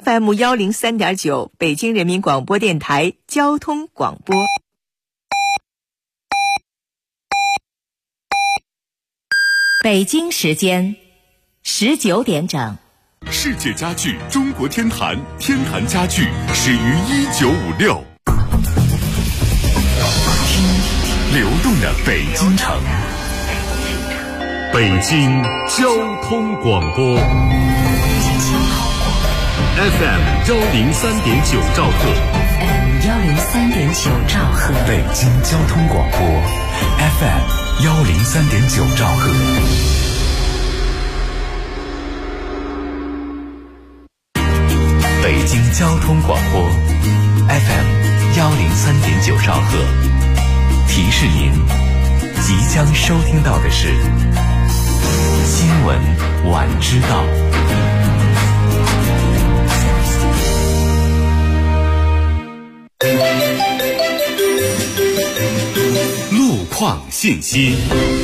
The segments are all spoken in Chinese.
FM103.9 北京人民广播电台交通广播。北京时间19点整。 世界家具中国天坛，天坛家具始于1956。流动的北京城，北京交通广播 FM103.9 兆赫 ，FM103.9 兆赫， 北京交通广播 FM103.9 兆赫。北京交通广播 FM103.9 兆赫，提示您即将收听到的是新闻晚知道。路况信息。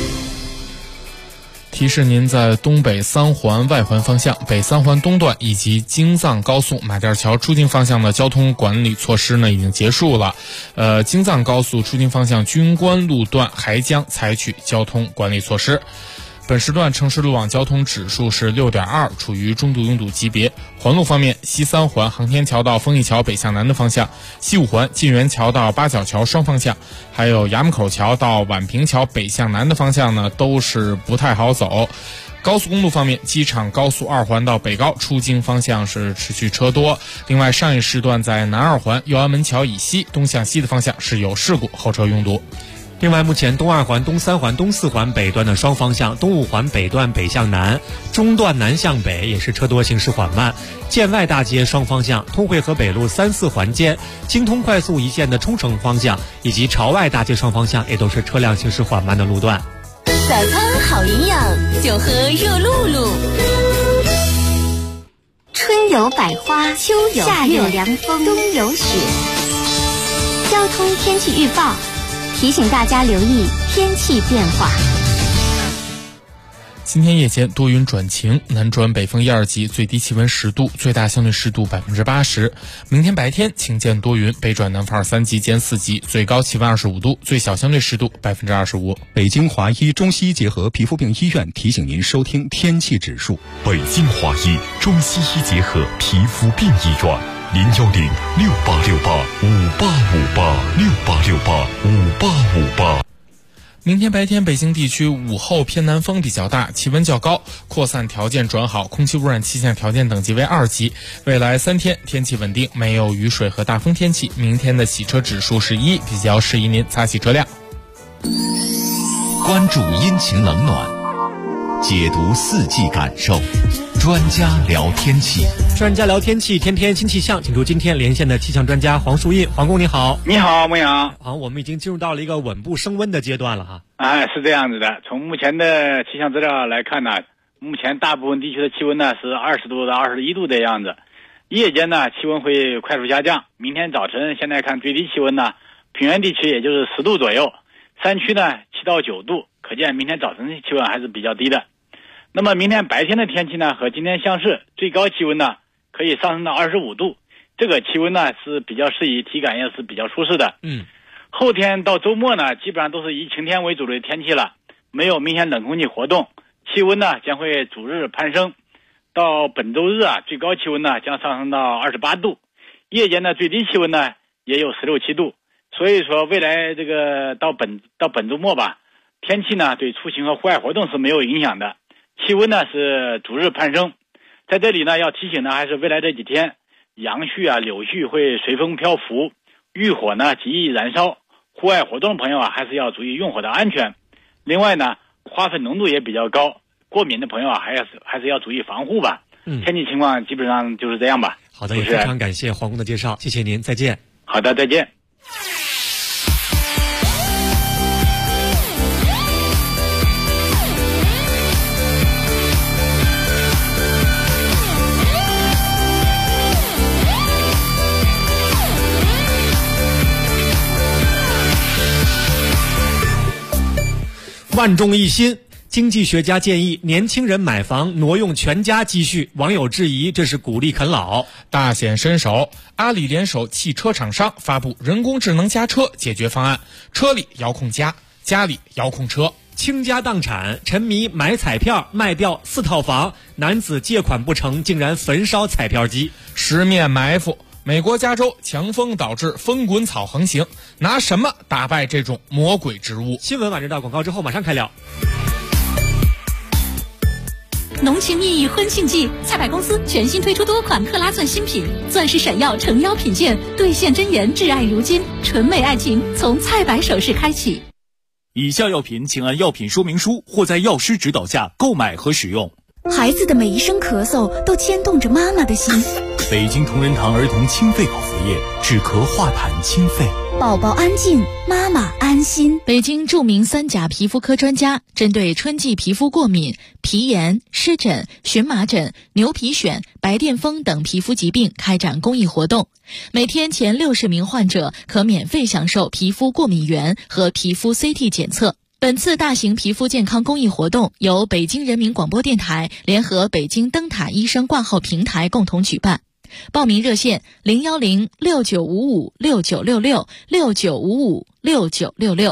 提示您在东北三环外环方向、北三环东段以及京藏高速马甸桥出京方向的交通管理措施呢已经结束了。京藏高速出京方向军官路段还将采取交通管理措施。本时段城市路网交通指数是 6.2， 处于中度拥堵级别。环路方面，西三环航天桥到丰益桥北向南的方向，西五环晋源桥到八角桥双方向，还有衙门口桥到宛平桥北向南的方向呢，都是不太好走。高速公路方面，机场高速二环到北高出京方向是持续车多。另外，上一时段在南二环右安门桥以西东向西的方向是有事故，后车拥堵。 另外，目前东二环、东三环、东四环北段的双方向，东五环北段北向南，中段南向北也是车多，行驶缓慢。建外大街双方向，通惠河北路3、4环间，京通快速一线的冲绳方向，以及朝外大街双方向也都是车辆行驶缓慢的路段。 早餐好营养，就喝热露露。春有百花，秋有夏有凉风，冬有雪。交通天气预报提醒大家留意天气变化。 今天夜间多云转晴，南转北风1、2级，最低气温10度，最大相对湿度80%。明天白天晴间多云，北转南风2、3级兼4级，最高气温25度，最小相对湿度25%。 北京华医中西医结合皮肤病医院提醒您收听天气指数。 北京华医中西医结合皮肤病医院，010-6868-5858，6868-5858。 明天白天北京地区午后偏南风比较大，气温较高，扩散条件转好，空气污染气象条件等级为2级。未来3天天气稳定，没有雨水和大风天气。明天的洗车指数是1，比较适宜您擦洗车辆。 关注阴晴冷暖，解读四季感受，专家聊天气。 专家聊天气，天天新气象，请出今天连线的气象专家黄树印。黄工你好。 你好，牧羊。 好，我们已经进入到了一个稳步升温的阶段了哈。 是这样子的。从目前的气象资料来看呢，目前大部分地区的气温呢是20度到21度的样子。夜间呢气温会快速下降。明天早晨现在看最低气温呢，平原地区也就是10度左右，山区呢7到9度，可见明天早晨的气温还是比较低的。那么明天白天的天气呢和今天相似，最高气温呢可以上升到25度，这个气温呢是比较适宜，体感也是比较舒适的。后天到周末呢基本上都是以晴天为主的天气了，没有明显冷空气活动，气温呢将会逐日攀升。到本周日最高气温呢将上升到28度，夜间的最低气温呢也有16、17度。所以说未来这个到本周末吧，天气呢对出行和户外活动是没有影响的，气温呢是逐日攀升。在这里呢要提醒的还是未来这几天杨絮柳絮会随风漂浮，遇火呢极易燃烧，户外活动的朋友还是要注意用火的安全。另外呢花粉浓度也比较高，过敏的朋友还是要注意防护吧。天气情况基本上就是这样吧。 好的，也非常感谢黄工的介绍，谢谢您，再见。 好的，再见。 万众一心， 经济学家建议年轻人买房挪用全家积蓄，网友质疑这是鼓励啃老。 大显身手，阿里联手汽车厂商发布人工智能家车解决方案，车里遥控家，家里遥控车。 倾家荡产，沉迷买彩票卖掉4套房，男子借款不成，竟然焚烧彩票机。 十面埋伏，美国加州强风导致风滚草横行，拿什么打败这种魔鬼植物？ 新闻晚知道，广告之后马上开聊。 浓情蜜意婚庆季，菜百公司全新推出多款克拉钻新品，钻石闪耀诚邀品鉴，兑现真言挚爱如今，纯美爱情从菜百首饰开启。 以下药品请按药品说明书或在药师指导下购买和使用。 孩子的每一声咳嗽都牵动着妈妈的心。 北京同仁堂儿童清肺口服液，止咳化痰清肺。 宝宝安静，妈妈安心。 北京著名3甲皮肤科专家针对春季皮肤过敏、皮炎、湿疹、荨麻疹、牛皮癣、白癜风等皮肤疾病开展公益活动，每天前60名患者可免费享受皮肤过敏原和皮肤 CT 检测。本次大型皮肤健康公益活动由北京人民广播电台联合北京灯塔医生挂号平台共同举办。报名热线0106955696669556966。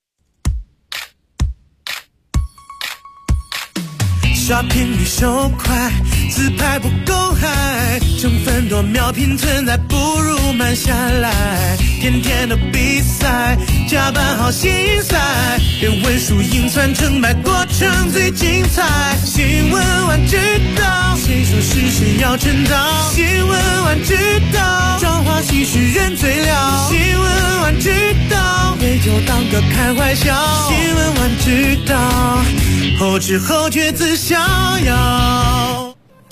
刷屏率手快，自拍不够嗨，成分多秒拼存在，不如慢下来。天天的比赛，加班好心塞，别问输赢算成败，过程最精彩。新闻晚知道，谁说是谁要趁早？新闻晚知道，朝花夕拾人最了。新闻晚知道，杯酒当歌开怀笑。新闻晚知道，后知后觉自逍遥。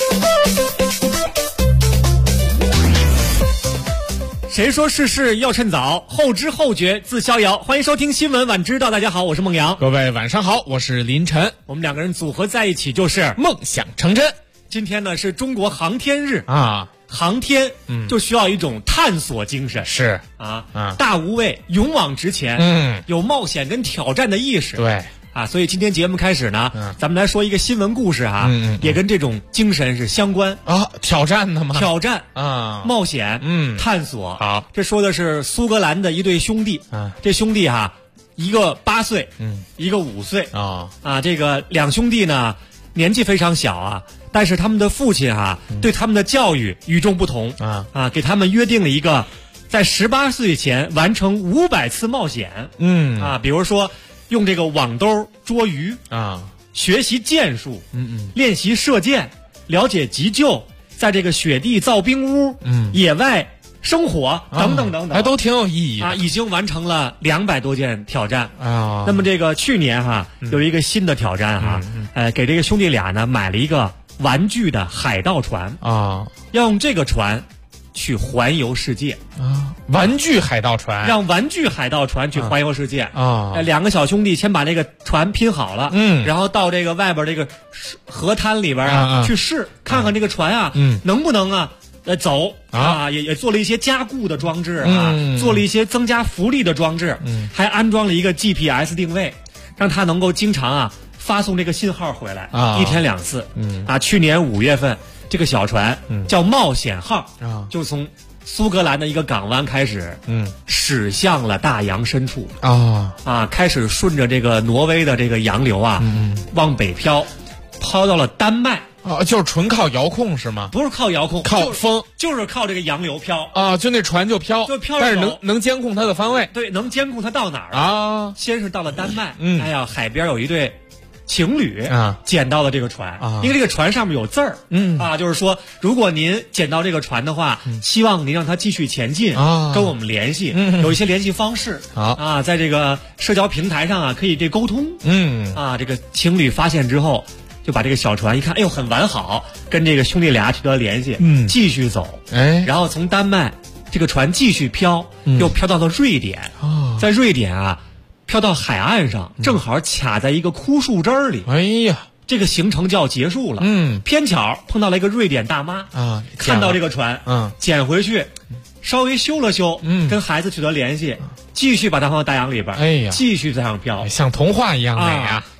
谁说事事要趁早，后知后觉自逍遥。欢迎收听新闻晚知道，大家好，我是孟阳。 各位晚上好，我是林晨。 我们2个人组合在一起就是梦想成真。 今天呢是中国航天日啊， 航天就需要一种探索精神， 是大无畏，勇往直前，有冒险跟挑战的意识。 对所以今天节目开始呢，咱们来说一个新闻故事也跟这种精神是相关挑战的吗？ 挑战冒险，探索。 好， 这说的是苏格兰的一对兄弟，这兄弟一个8岁，一个5岁这个2兄弟呢年纪非常小但是他们的父亲对他们的教育与众不同给他们约定了一个在18岁前完成500次冒险，比如说用这个网兜捉鱼学习剑术，练习射箭，了解急救，在这个雪地造冰屋，野外生火等等等等， 还都挺有意义的已经完成了200多件挑战那么这个去年有一个新的挑战给这个兄弟俩呢买了一个玩具的海盗船要用这个船去环游世界玩具海盗船， 让玩具海盗船去环游世界2个小兄弟先把这个船拼好了，然后到这个外边这个河滩里边去试，看看这个船能不能走也做了一些加固的装置做了一些增加浮力的装置，还安装了一个 GPS 定位，让它能够经常发送这个信号回来，1天2次去年5月份。这个小船叫冒险号就从苏格兰的一个港湾开始驶向了大洋深处开始顺着这个挪威的这个洋流往北飘到了丹麦就是纯靠遥控是吗？ 不是靠遥控， 靠风， 就是靠这个洋流飘就那船就飘，但是能监控它的方位， 对，能监控它到哪儿先是到了丹麦海边有一对情侣捡到了这个船因为这个船上面有字儿就是说如果您捡到这个船的话希望您让它继续前进跟我们联系有一些联系方式在这个社交平台上可以这沟通这个情侣发现之后就把这个小船一看，哎呦很完好，跟这个兄弟俩取得联系继续走然后从丹麦这个船继续飘又飘到了瑞典在瑞典飘到海岸上，正好卡在一个枯树枝里。 哎呀， 这个行程就要结束了。偏巧碰到了一个瑞典大妈看到这个船捡回去，稍微修了修，跟孩子取得联系，继续把它放到大洋里边，继续在上飘， 像童话一样美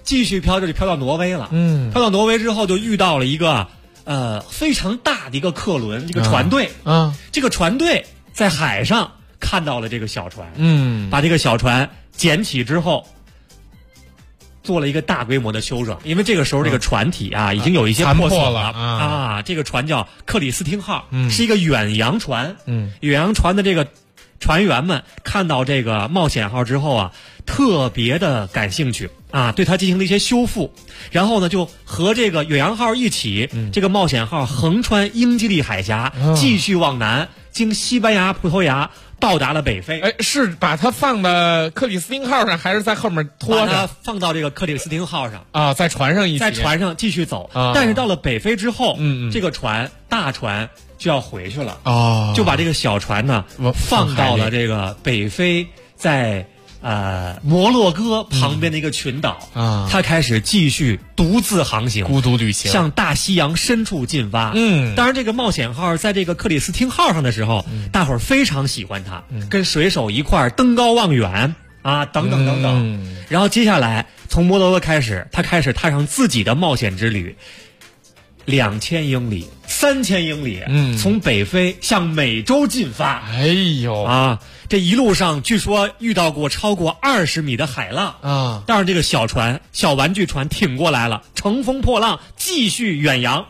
继续飘着就飘到挪威了。飘到挪威之后就遇到了一个非常大的一个客轮，一个船队。这个船队在海上看到了这个小船，把这个小船捡起之后，做了一个大规模的修整，因为这个时候这个船体啊已经有一些破损了这个船叫克里斯汀号，是一个远洋船。远洋船的这个船员们看到这个冒险号之后啊，特别的感兴趣啊，对它进行了一些修复，然后呢就和这个远洋号一起，这个冒险号横穿英吉利海峡，继续往南，经西班牙、葡萄牙到达了北非。 是把它放到克里斯汀号上，还是在后面拖着？ 把它放到这个克里斯汀号上啊，在船上在船上继续走。但是到了北非之后，这个大船就要回去了就把这个小船呢放到了这个北非，在摩洛哥旁边的一个群岛他开始继续独自航行， 孤独旅行， 向大西洋深处进发。当然这个冒险号在这个克里斯汀号上的时候，大伙儿非常喜欢它，跟水手一块儿登高望远啊，等等等等。然后接下来从摩洛哥开始，他开始踏上自己的冒险之旅，2000英里、3000英里，从北非向美洲进发。 哎呦啊！这一路上据说遇到过超过20米的海浪啊， 但是这个小玩具船挺过来了，乘风破浪，继续远洋。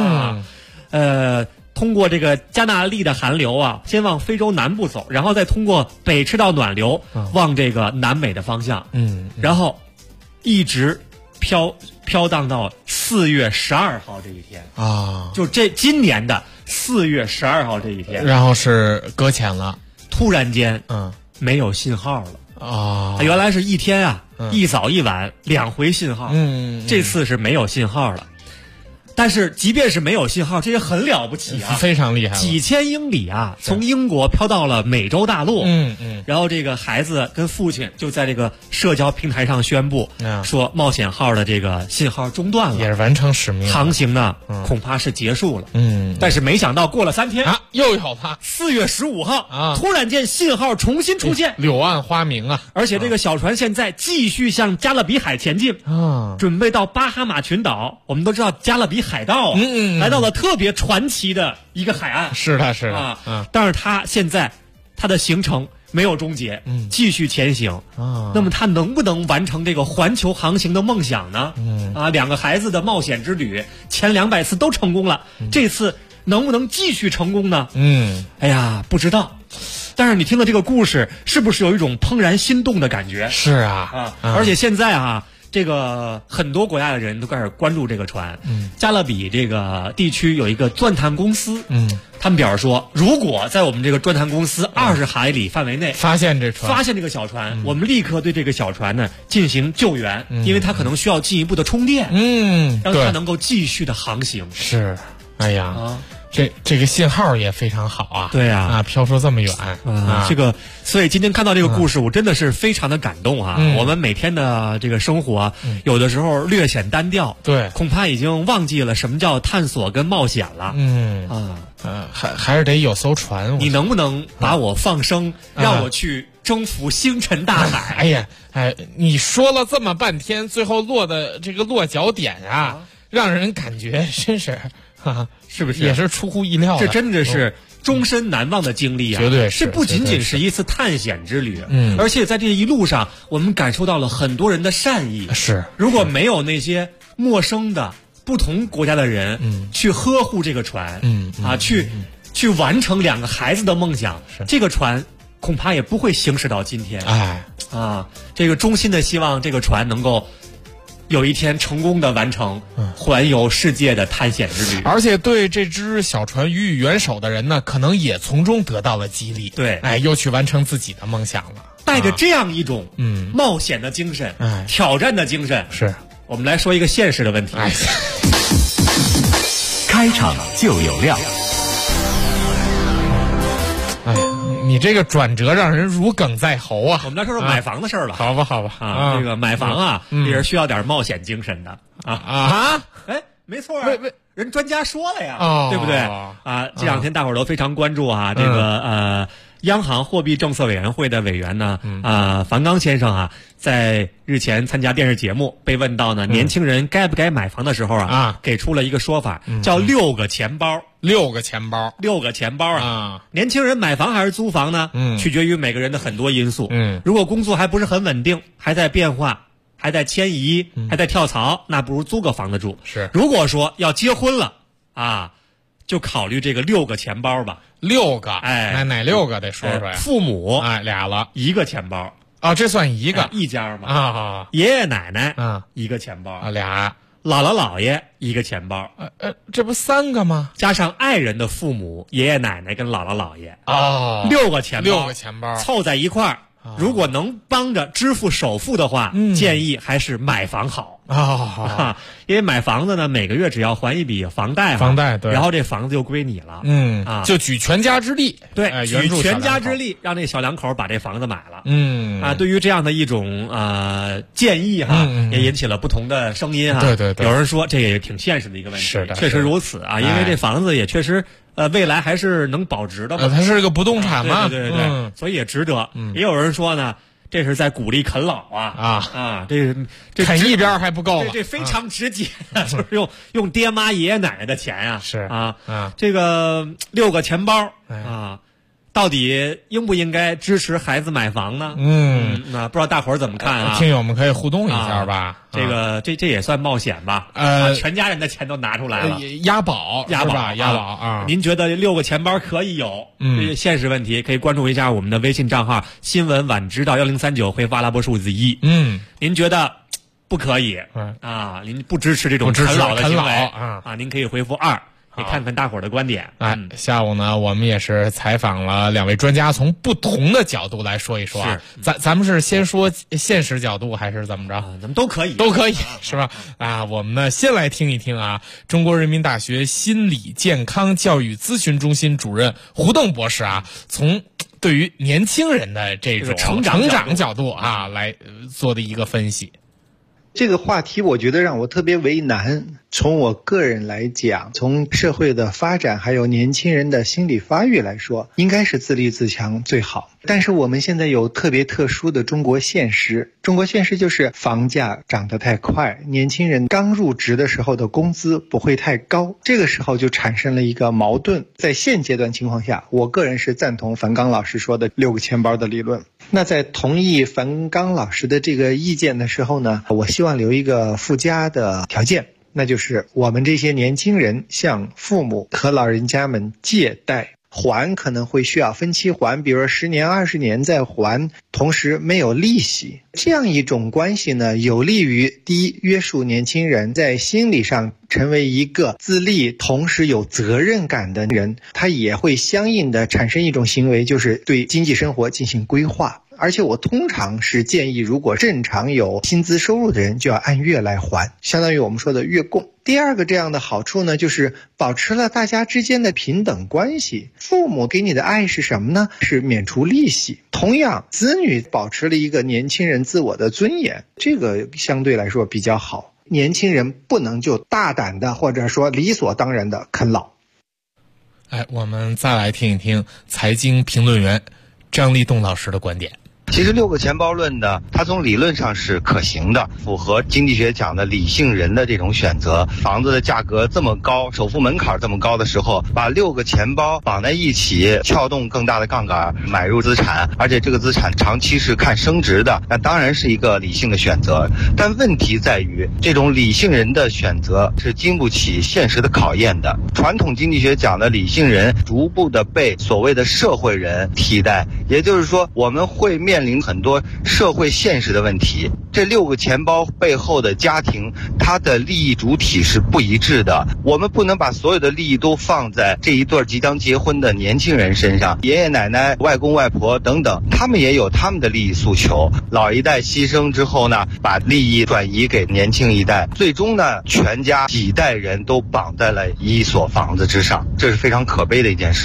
通过这个加纳利的寒流啊，先往非洲南部走，然后再通过北赤道暖流往这个南美的方向。然后一直飘荡到4月12号这一天啊， 就今年的4月12号这一天， 然后是搁浅了， 突然间没有信号了啊！ 原来是一天啊，一早一晚2回信号，这次是没有信号了。但是即便是没有信号，这也很了不起啊， 非常厉害了， 几千英里啊，从英国飘到了美洲大陆。然后这个孩子跟父亲就在这个社交平台上宣布，说冒险号的这个信号中断了， 也是完成使命， 航行呢恐怕是结束了。但是没想到过了3天啊，又有它 4月15号啊，突然间信号重新出现， 柳暗花明啊！ 而且这个小船现在继续向加勒比海前进啊， 准备到巴哈马群岛。我们都知道加勒比海盗来到了特别传奇的一个海岸。 是的但是他现在他的行程没有终结，继续前行那么他能不能完成这个环球航行的梦想呢？2个孩子的冒险之旅前200次都成功了，这次能不能继续成功呢？哎呀，不知道。但是你听了这个故事，是不是有一种怦然心动的感觉？ 是啊而且现在这个很多国家的人都开始关注这个船。加勒比这个地区有一个钻探公司，他们表示说，如果在我们这个钻探公司20海里范围内发现这个小船，我们立刻对这个小船呢进行救援，因为它可能需要进一步的充电，让它能够继续的航行。 是，哎呀。这个信号也非常好啊！ 对呀， 飘出这么远这个，所以今天看到这个故事，我真的是非常的感动啊！我们每天的这个生活，有的时候略显单调， 对， 恐怕已经忘记了什么叫探索跟冒险了。 还是得有艘船。 你能不能把我放生，让我去征服星辰大海？ 哎呀，你说了这么半天，最后落的这个落脚点啊，让人感觉真是。 是不是也是出乎意料的？ 这真的是终身难忘的经历啊！ 绝对是，不仅仅是一次探险之旅，而且在这一路上，我们感受到了很多人的善意。 是， 如果没有那些陌生的不同国家的人，去呵护这个船，去完成2个孩子的梦想，这个船恐怕也不会行驶到今天。这个衷心的希望这个船能够有一天成功的完成环游世界的探险之旅， 而且对这只小船予以援手的人呢，可能也从中得到了激励。 对， 又去完成自己的梦想了。 带着这样一种冒险的精神，挑战的精神， 是我们来说一个现实的问题。 开场就有料。 你这个转折让人如鲠在喉啊！ 我们来说说买房的事儿了。 好吧这个买房也是需要点冒险精神的没错啊，人专家说了呀，对不对啊？这两天大伙儿都非常关注啊，这个央行货币政策委员会的委员呢，樊纲先生啊，在日前参加电视节目，被问到呢，年轻人该不该买房的时候啊，给出了一个说法，叫6个钱包。 6个钱包 ，6个钱包啊！年轻人买房还是租房呢？取决于每个人的很多因素。如果工作还不是很稳定，还在变化，还在迁移，还在跳槽，那不如租个房子住。 是， 如果说要结婚了啊，就考虑这个6个钱包吧。 6个， 哎， 哪6个得说说呀？ 父母俩了 ，1个钱包。 哦，这算一个， 一家嘛啊。 爷爷奶奶1个钱包俩。 姥姥姥爷1个钱包， 这不3个吗？ 加上爱人的父母、爷爷奶奶跟姥姥姥爷，6个钱包 ，6个钱包凑在一块儿。如果能帮着支付首付的话，建议还是买房好因为买房子呢，每个月只要还一笔房贷对， 然后这房子就归你了， 就举全家之力， 对，举全家之力让这小两口把这房子买了，对于这样的一种建议也引起了不同的声音对， 有人说这也挺现实的一个问题， 是的， 确实如此因为这房子也确实。未来还是能保值的嘛？ 它是一个不动产嘛？ 对，所以也值得。也有人说呢，这是在鼓励啃老这啃一边还不够， 这非常直接，就是用爹妈爷爷奶奶的钱呀， 是这个6个钱包到底应不应该支持孩子买房呢？那不知道大伙儿怎么看啊？ 听友们可以互动一下吧。 这也算冒险吧？全家人的钱都拿出来了， 押宝啊！您觉得6个钱包可以有？现实问题可以关注一下我们的微信账号“新闻晚知道”1039，回复阿拉伯数字1。您觉得不可以您不支持这种啃老的行为您可以回复2。你看看大伙儿的观点。 下午呢，我们也是采访了2位专家，从不同的角度来说一说咱们是先说现实角度还是怎么着？ 咱们都可以， 是吧？我们呢先来听一听中国人民大学心理健康教育咨询中心主任胡邓博士从对于年轻人的这种成长角度来做的一个分析。 这个话题我觉得让我特别为难。从我个人来讲，从社会的发展还有年轻人的心理发育来说，应该是自立自强最好。但是我们现在有特别特殊的中国现实，就是房价涨得太快，年轻人刚入职的时候的工资不会太高，这个时候就产生了一个矛盾。在现阶段情况下，我个人是赞同樊纲老师说的6个钱包的理论。那在同意樊纲老师的这个意见的时候呢，我希望留一个附加的条件，那就是我们这些年轻人向父母和老人家们借贷还，可能会需要分期还，比如说10年20年再还，同时没有利息。这样一种关系呢，有利于第一，约束年轻人在心理上成为一个自立同时有责任感的人，他也会相应的产生一种行为，就是对经济生活进行规划。而且我通常是建议，如果正常有薪资收入的人，就要按月来还，相当于我们说的月供。第二个这样的好处呢，就是保持了大家之间的平等关系。父母给你的爱是什么呢？是免除利息。同样，子女保持了一个年轻人自我的尊严，这个相对来说比较好。年轻人不能就大胆的或者说理所当然的啃老。 我们再来听一听财经评论员张立栋老师的观点。 其实6个钱包论呢，它从理论上是可行的，符合经济学讲的理性人的这种选择。房子的价格这么高，首付门槛这么高的时候，把6个钱包绑在一起，撬动更大的杠杆买入资产，而且这个资产长期是看升值的，那当然是一个理性的选择。但问题在于，这种理性人的选择是经不起现实的考验的。传统经济学讲的理性人逐步的被所谓的社会人替代，也就是说，我们会面临很多社会现实的问题。这6个钱包背后的家庭，它的利益主体是不一致的。我们不能把所有的利益都放在这一对即将结婚的年轻人身上，爷爷奶奶、外公外婆等等，他们也有他们的利益诉求。老一代牺牲之后呢，把利益转移给年轻一代，最终呢，全家几代人都绑在了一所房子之上，这是非常可悲的一件事情。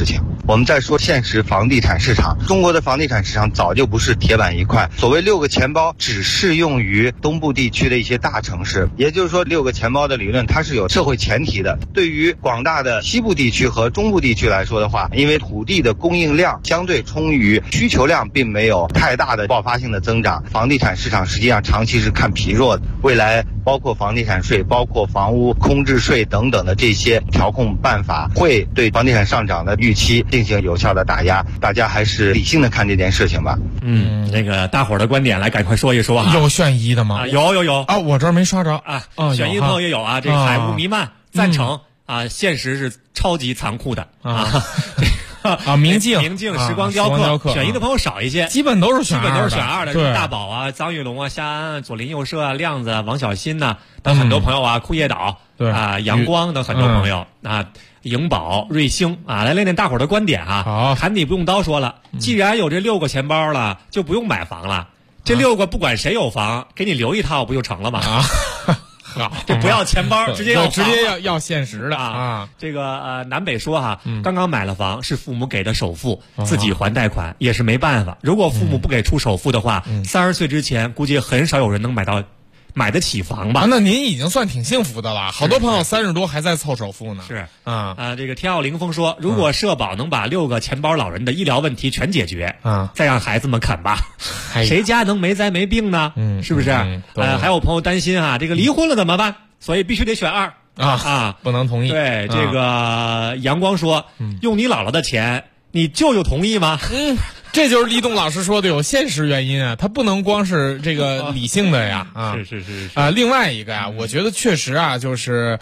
我们再说现实房地产市场，中国的房地产市场早就不是铁板一块。所谓6个钱包只适用于东部地区的一些大城市，也就是说6个钱包的理论它是有社会前提的。对于广大的西部地区和中部地区来说的话，因为土地的供应量相对充裕，需求量并没有太大的爆发性的增长，房地产市场实际上长期是看疲弱的。未来包括房地产税、包括房屋空置税等等的这些调控办法，会对房地产上涨的预期进行有效的打压。大家还是理性的看这件事情吧。 那个大伙儿的观点来赶快说一说有选一的吗？ 有啊，我这儿没刷着啊。选一的朋友也有啊。这个海雾弥漫赞成啊，现实是超级残酷的啊。 明镜时光雕刻，选一的朋友少一些， 基本都是选二的。 对， 大宝啊，张玉龙啊，夏安、左邻右舍啊，亮子、王小新呐，等很多朋友啊，库页岛对啊，阳光等很多朋友啊，颖宝、瑞星啊，来练练大伙儿的观点啊。 好， 韩底不用刀说了，既然有这6个钱包了，就不用买房了。这6个不管谁有房，给你留一套不就成了吗？这不要钱包，直接要现实的啊！ 这个南北说哈，刚刚买了房是父母给的首付，自己还贷款也是没办法。如果父母不给出首付的话，30岁之前估计很少有人能买得起房吧？ 那您已经算挺幸福的了。好多朋友30多还在凑首付呢。 是这个天奥凌风说，如果社保能把6个钱包老人的医疗问题全解决，再让孩子们啃吧。谁家能没灾没病呢？是不是？还有朋友担心这个离婚了怎么办？所以必须得选2 不能同意。 对，这个阳光说，用你姥姥的钱，你舅舅同意吗？ 这就是立栋老师说的有现实原因啊，他不能光是这个理性的呀是另外一个我觉得确实就是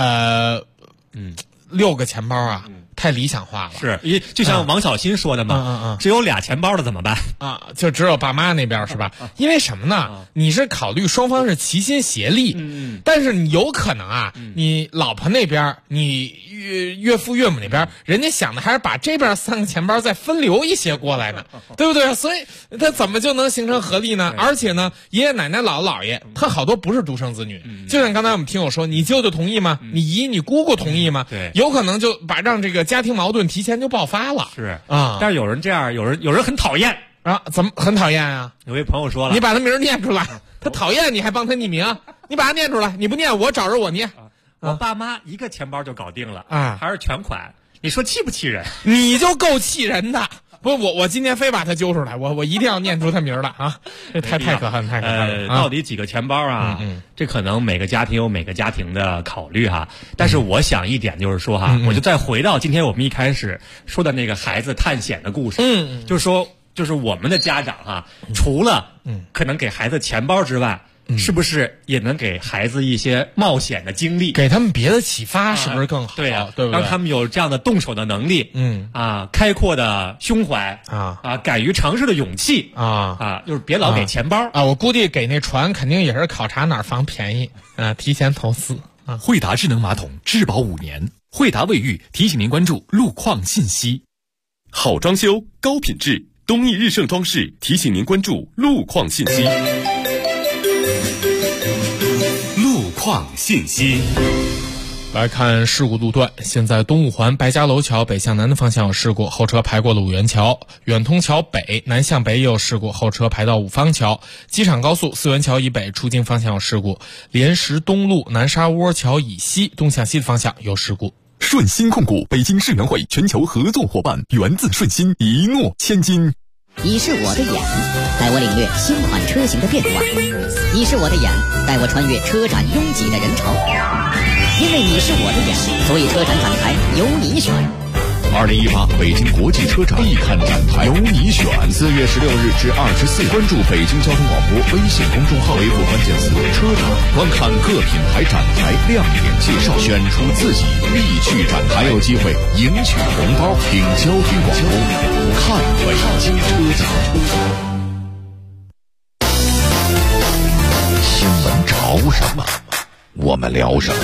6个钱包太理想化了。 是，就像王小新说的嘛，只有俩钱包的怎么办就只有爸妈那边是吧？因为什么呢？你是考虑双方是齐心协力，但是你有可能你老婆那边，你岳父岳母那边，人家想的还是把这边3个钱包再分流一些过来呢，对不对？所以他怎么就能形成合力呢？而且呢，爷爷奶奶姥姥姥爷他好多不是独生子女，就像刚才我们听友说，你舅舅同意吗？你姨你姑姑同意吗？ 对， 有可能就让这个家庭矛盾提前就爆发了。 是但是有人这样，有人很讨厌怎么很讨厌啊？ 有位朋友说了， 你把他名念出来，他讨厌你还帮他匿名，你把他念出来，你不念我找着我念。 我爸妈一个钱包就搞定了还是全款，你说气不气人？ 你就够气人的。不，我今天非把他揪出来，我一定要念出他名来这太可恨，太可恨了。 到底几个钱包这可能每个家庭有每个家庭的考虑但是我想一点就是说我就再回到今天我们一开始说的那个孩子探险的故事，就是说，就是我们的家长除了可能给孩子钱包之外，是不是也能给孩子一些冒险的经历， 给他们别的启发，是不是更好？ 对对不对？ 让他们有这样的动手的能力，开阔的胸怀敢于尝试的勇气就是别老给钱包我估计给那船肯定也是考察哪儿房便宜提前投资惠达智能马桶质保5年，惠达卫浴提醒您关注路况信息。好装修高品质，东义日盛装饰提醒您关注路况信息。路况信息。 来看事故路段，现在东五环白家楼桥北向南的方向有事故，后车排过了五元桥；远通桥北南向北也有事故，后车排到五方桥；机场高速四元桥以北出京方向有事故，莲石东路南沙窝桥以西东向西的方向有事故。 顺鑫控股北京世园会全球合作伙伴，源自顺鑫，一诺千金。 你是我的眼，带我领略新款车型的变化；你是我的眼，带我穿越车展拥挤的人潮。因为你是我的眼，所以车展展台由你选。 2018北京国际车展必看展台，由你选。4月16日至24日，关注北京交通广播微信公众号，回复关键词“车展”，观看各品牌展台亮点介绍，选出自己必去展台，还有机会赢取红包。听交通广播，看北京车展。新闻潮什么，我们聊什么。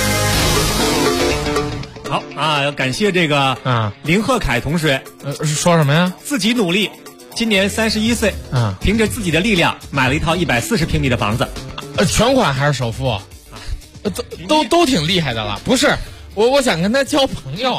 好要感谢这个林鹤凯同学说什么呀？ 自己努力，今年31岁凭着自己的力量买了一套140平米的房子。 全款还是首付？都挺厉害的了。不是我想跟他交朋友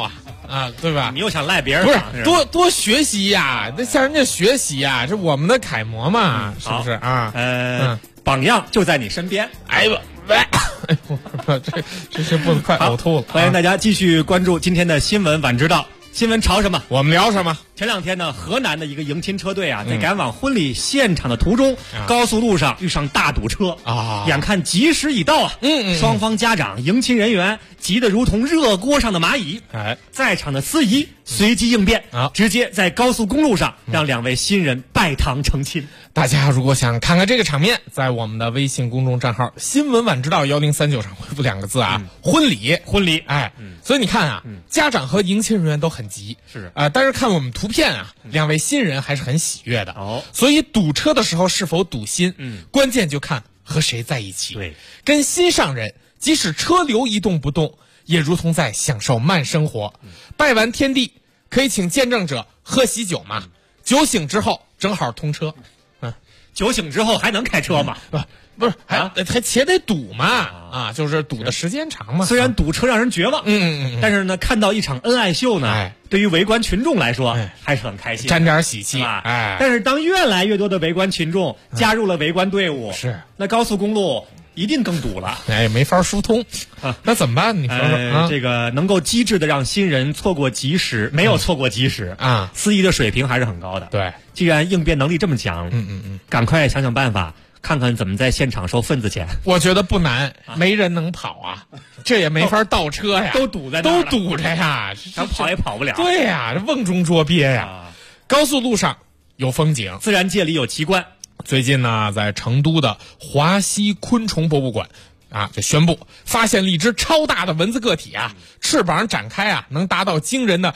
啊，对吧？ 你又想赖别人不挡是多学习呀，得向人家学习呀，这我们的楷模嘛，是不是啊？ 榜样就在你身边。 哎呦喂！哎呦，这是不快呕吐了。 欢迎大家继续关注今天的新闻晚知道。新闻潮什么？ 我们聊什么？ 前两天呢，河南的一个迎亲车队啊，在赶往婚礼现场的途中，高速路上遇上大堵车啊！眼看吉时已到啊，双方家长、迎亲人员急得如同热锅上的蚂蚁。在场的司仪随机应变啊，直接在高速公路上让两位新人拜堂成亲。 大家如果想看看这个场面，在我们的微信公众账号“新闻晚知道1039”上回复2个字啊，婚礼。哎，所以你看啊，家长和迎亲人员都很急， 是但是看我们图片啊，两位新人还是很喜悦的哦。所以堵车的时候是否堵心，关键就看和谁在一起。 对， 跟心上人，即使车流一动不动，也如同在享受慢生活。拜完天地，可以请见证者喝喜酒嘛？酒醒之后正好通车。 酒醒之后还能开车吗？ 不是，还且得堵嘛啊，就是堵的时间长嘛。 虽然堵车让人绝望，但是呢，看到一场恩爱秀呢，对于围观群众来说还是很开心， 沾点喜气吧。但是当越来越多的围观群众加入了围观队伍，那高速公路一定更堵了， 没法疏通那怎么办？你说说这个能够机智的让新人错过吉时，没有错过吉时啊，司仪的水平还是很高的。 对， 既然应变能力这么强，赶快想想办法，看看怎么在现场收份子钱。 我觉得不难，没人能跑啊，这也没法倒车呀， 都堵在那儿， 都堵着呀， 想跑也跑不了。 对呀，这瓮中捉鳖呀。高速路上有风景， 自然界里有奇观。 最近呢，在成都的华西昆虫博物馆啊，就宣布发现了一只超大的蚊子个体啊，翅膀展开啊，能达到惊人的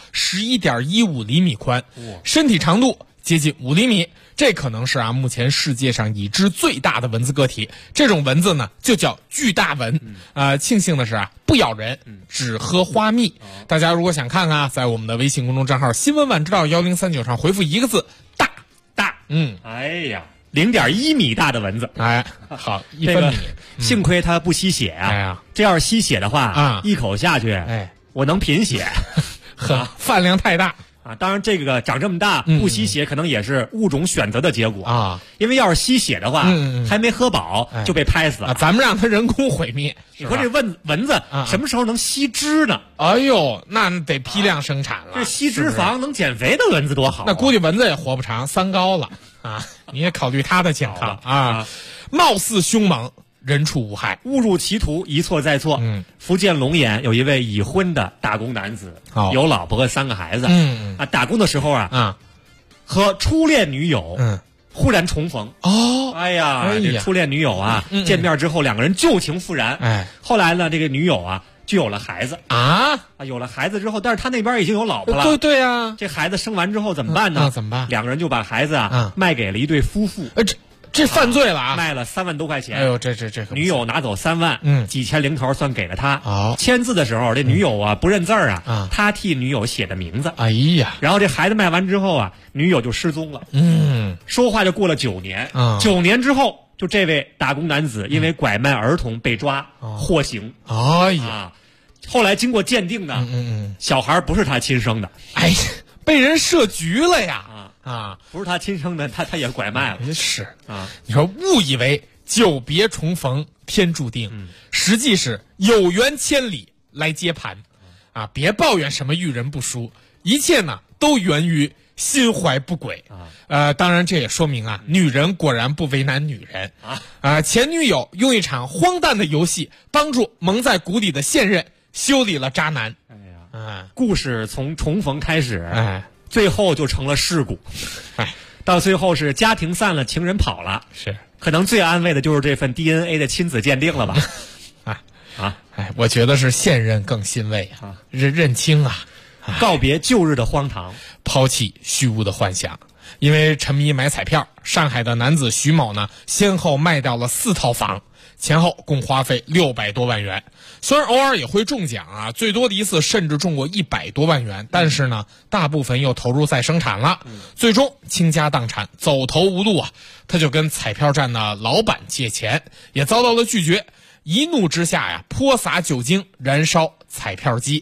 11.15厘米宽，身体长度接近5厘米。这可能是目前世界上已知最大的蚊子个体。这种蚊子呢，就叫巨大蚊。庆幸的是不咬人，只喝花蜜。大家如果想看看，在我们的微信公众账号“新闻晚知道1039”上回复1个字“大”。 哎呀，0.1米大的蚊子， 好，1分米。 幸亏它不吸血啊！这要是吸血的话一口下去，我能贫血， 饭量太大。 当然，这个长这么大不吸血，可能也是物种选择的结果啊。因为要是吸血的话，还没喝饱就被拍死了。 咱们让它人工毁灭。 你说这蚊子什么时候能吸脂呢？ 哎呦，那得批量生产了。 这吸脂肪能减肥的蚊子多好！ 那估计蚊子也活不长，3高了啊！你也考虑它的健康啊。貌似凶猛，人畜无害， 误入歧途，一错再错。福建龙岩有一位已婚的打工男子，有老婆和3个孩子。打工的时候和初恋女友忽然重逢。哎呀，这初恋女友见面之后，2个人旧情复燃。后来呢，这个女友就有了孩子有了孩子之后，但是他那边已经有老婆了。 对啊， 这孩子生完之后怎么办呢？ 怎么办 ？2个人就把孩子卖给了一对夫妇。 这犯罪了卖了3万多块钱。 哎呦，这女友拿走3万，几千零头算给了他。签字的时候，这女友不认字他替女友写的名字。 哎呀， 然后这孩子卖完之后女友就失踪了。说话就过了9年。9年之后，就这位打工男子因为拐卖儿童被抓，获刑。 哎呀， 后来经过鉴定呢，小孩不是他亲生的。 哎呀，被人设局了呀！ 不是他亲生的，他也拐卖了。 是你说误以为久别重逢天注定，实际是有缘千里来接盘。别抱怨什么遇人不淑，一切呢都源于心怀不轨。当然这也说明女人果然不为难女人。前女友用一场荒诞的游戏帮助蒙在鼓里的现任修理了渣男。 故事从重逢开始，最后就成了事故。到最后是家庭散了，情人跑了。 是， 可能最安慰的就是这份 DNA 的亲子鉴定了吧。 我觉得是现任更欣慰认清告别旧日的荒唐， 抛弃虚无的幻想。因为沉迷买彩票，上海的男子徐某呢，先后卖掉了4套房，前后共花费600多万元。虽然偶尔也会中奖最多的一次甚至中过100多万元，但是呢，大部分又投入再生产了，最终倾家荡产，走投无路他就跟彩票站的老板借钱，也遭到了拒绝。一怒之下泼洒酒精燃烧彩票机，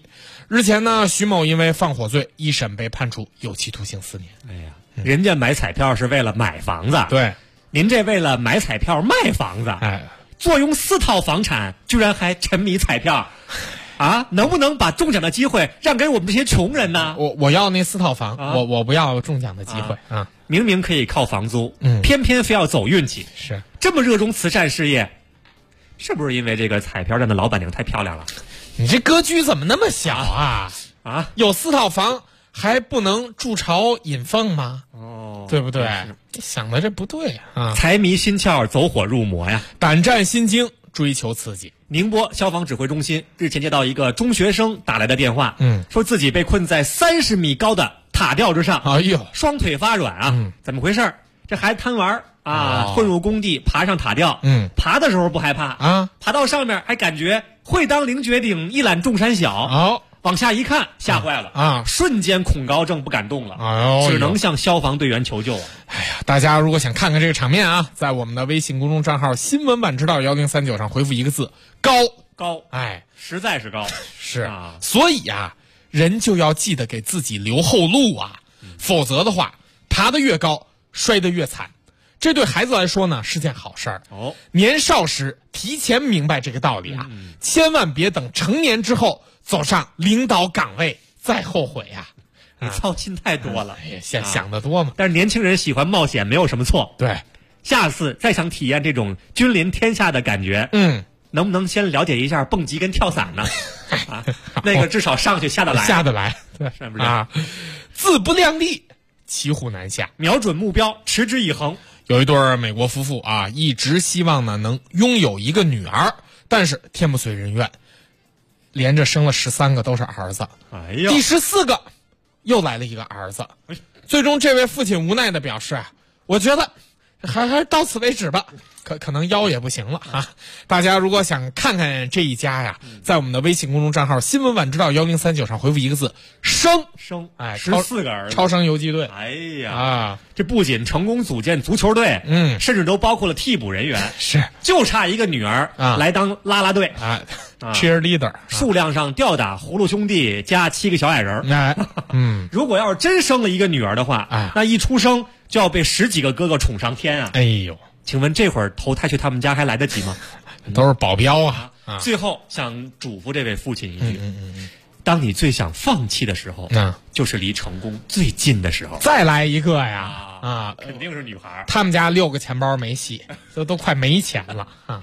日前呢，徐某因为放火罪一审被判处有期徒刑4年。 哎呀，人家买彩票是为了买房子， 对， 您这为了买彩票卖房子，坐拥4套房产，居然还沉迷彩票。啊，能不能把中奖的机会让给我们这些穷人呢？ 我要那4套房，我不要中奖的机会啊！ 明明可以靠房租，偏偏非要走运气， 是这么热衷慈善事业，是不是因为这个彩票站的老板娘太漂亮了？ 你这格局怎么那么小啊？有4套房还不能筑巢引凤吗？对不对？想的这不对啊！ 财迷心窍，走火入魔呀！ 胆战心惊，追求刺激。 宁波消防指挥中心日前接到一个中学生打来的电话，说自己被困在30米高的塔吊之上， 哎呦， 双腿发软啊！怎么回事？这孩子贪玩啊，混入工地，爬上塔吊，爬的时候不害怕啊，爬到上面还感觉会当凌绝顶，一览众山小。往下一看，吓坏了啊！瞬间恐高症不敢动了，只能向消防队员求救。 哎呀，大家如果想看看这个场面啊，在我们的微信公众账号新闻晚知道1039上回复一个字高，哎， 实在是高， 是啊。所以啊，人就要记得给自己留后路啊，否则的话，爬得越高，摔得越惨。这对孩子来说呢是件好事儿。年少时提前明白这个道理啊，千万别等成年之后走上领导岗位再后悔呀。 你操心太多了， 想得多嘛。 但是年轻人喜欢冒险，没有什么错。 对， 下次再想体验这种君临天下的感觉，能不能先了解一下蹦极跟跳伞呢？啊，那个至少上去下得来， 对， 是不是啊？自不量力，骑虎难下， 瞄准目标，持之以恒。 有一对美国夫妇啊，一直希望呢能拥有一个女儿，但是天不遂人愿，连着生了13个都是儿子。 哎呀， 第14个又来了一个儿子。最终这位父亲无奈的表示啊，我觉得还是到此为止吧，可能腰也不行了啊！大家如果想看看这一家呀，在我们的微信公众账号新闻晚知道1039上回复一个字生，哎 ，14个儿子， 超生游击队。 哎呀这不仅成功组建足球队，甚至都包括了替补人员， 是就差一个女儿来当啦啦队啊，cheerleader， 数量上吊打葫芦兄弟加7个小矮人。如果要是真生了一个女儿的话，那一出生就要被10几个哥哥宠上天啊！ 哎呦， 请问这会儿投胎去他们家还来得及吗？ 都是保镖啊！ 最后想嘱咐这位父亲一句：当你最想放弃的时候，就是离成功最近的时候。 再来一个呀！啊， 肯定是女孩。 他们家6个钱包没戏，都快没钱了啊！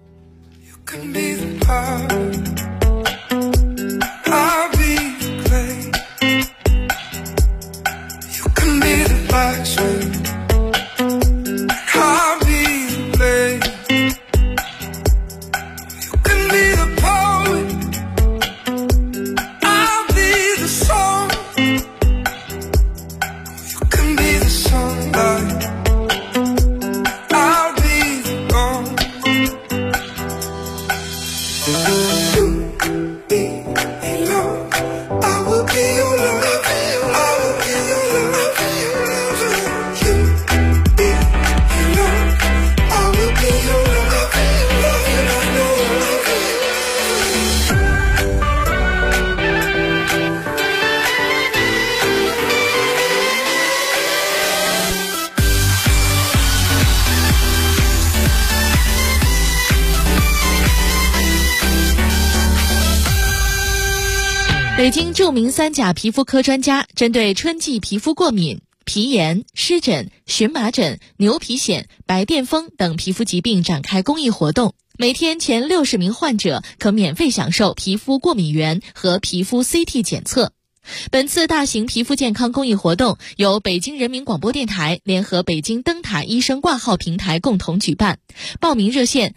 北京著名3甲皮肤科专家针对春季皮肤过敏、皮炎、湿疹、荨麻疹、牛皮癣、白癜风等皮肤疾病展开公益活动，每天前60名患者可免费享受皮肤过敏原和皮肤 CT 检测。本次大型皮肤健康公益活动由北京人民广播电台联合北京灯塔医生挂号平台共同举办，报名热线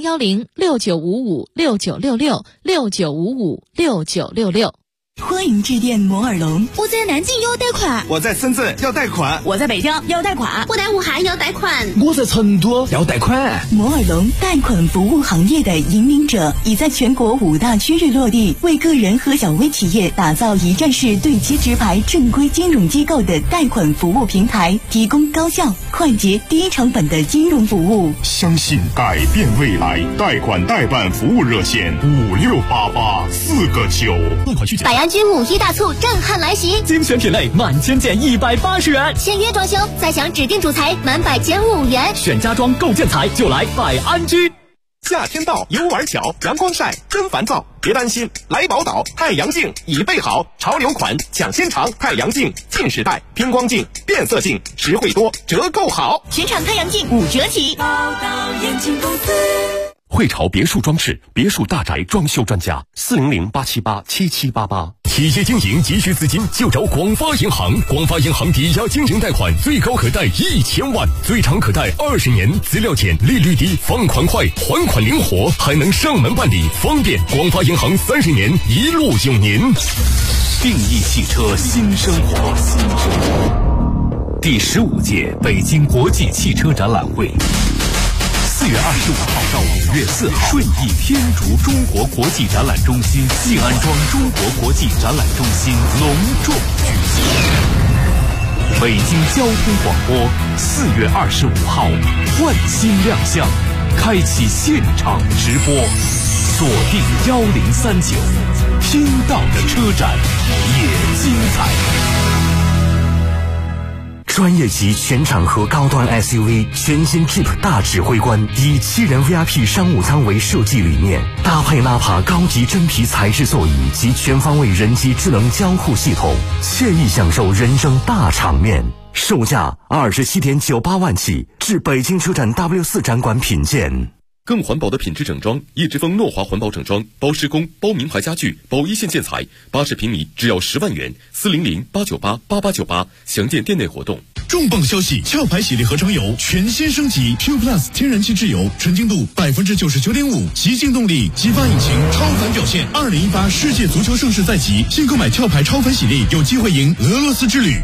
010-6955-6966，6955-6966。 欢迎致电摩尔龙。 我在南京要贷款， 我在深圳要贷款， 我在北京要贷款， 我在武汉要贷款， 我在成都要贷款。 摩尔龙贷款服务行业的引领者，已在全国5大区域落地，为个人和小微企业打造一站式对接直排正规金融机构的贷款服务平台，提供高效、快捷、低成本的金融服务。 相信改变未来，贷款代办服务热线568849。 贷款需谨。 安居5·1大促震撼来袭， 精选品类满千件180元， 签约装修再享指定主材满100减5元， 选家装购建材就来百安居。 夏天到，游玩巧，阳光晒真烦躁，别担心，来宝岛太阳镜已备好，潮流款抢先尝，太阳镜近视带、偏光镜、变色镜，实惠多，折扣好， 全场太阳镜5折起。 宝岛眼镜公司。 汇潮别墅装饰、别墅大宅装修专家，400-878-7788。 企业经营急需资金就找广发银行，广发银行抵押经营贷款最高可贷1000万，最长可贷20年，资料简，利率低，放款快，还款灵活，还能上门办理，方便。广发银行30年一路有您。 定义汽车新生活，第15届北京国际汽车展览会，4月25号到5月4号，顺义天竺中国国际展览中心西安庄中国国际展览中心隆重举行。北京交通广播4月25号换新亮相，开启现场直播，锁定1039，听到的车展也精彩。 专业级全场合高端 SUV 全新 Jeep 大指挥官，以7人 VIP 商务舱为设计理念，搭配纳帕高级真皮材质座椅及全方位人机智能交互系统，惬意享受人生大场面。售价27.98万起，至北京车展 W4 展馆品鉴。 更环保的品质整装，叶之峰诺华环保整装，包施工、包名牌家具、包一线建材，80平米只要10万元，400-898-8898，详见店内活动。 重磅消息！壳牌洗涤合成油全新升级 ，Q Plus 天然气质油，纯净度99.5%，极净动力，激发引擎，超凡表现。2018世界足球盛世在即，新购买壳牌超凡洗涤，有机会赢俄罗斯之旅。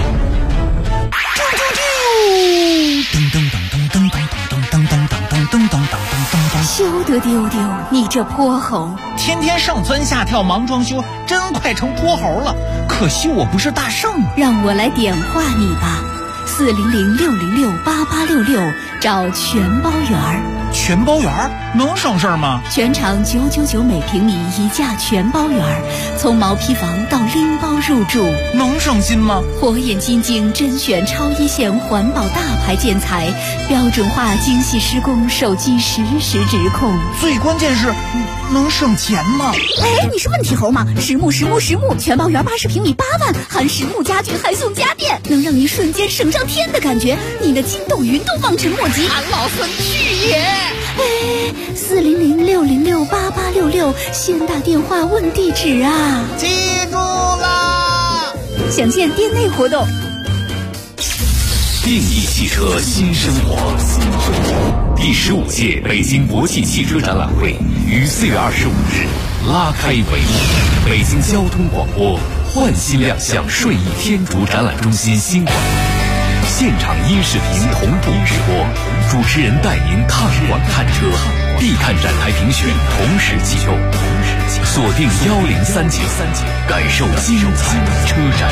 噔噔噔噔噔噔噔噔噔噔噔噔噔噔噔， 休得丢丢，你这泼猴！ 天天上蹿下跳忙装修，真快成泼猴了。可惜我不是大圣啊！ 让我来点化你吧，400-606-8866，找全包圆儿。 全包圆儿能省事儿吗？ 全场999每平米一价全包圆儿，从毛坯房到拎包入住， 能省心吗？ 火眼金睛甄选超一线环保大牌建材，标准化精细施工，手机实时直控。 最关键是能省钱吗？ 哎，你是问题猴吗？实木全包圆80平米8万，含实木家具还送家电，能让你瞬间省上天的感觉，你的筋斗云都望尘莫及。 俺老孙去也！ 哎，400-606-8866，先打电话问地址啊！ 记住啦！ 详见店内活动。 定义汽车新生活，第15届北京国际汽车展览会于4月25日拉开帷幕。北京交通广播换新亮相顺义天竺展览中心新馆，现场音视频同步直播，主持人带您看馆看车，必看展台评选同时启动，锁定1039，感受精彩车展。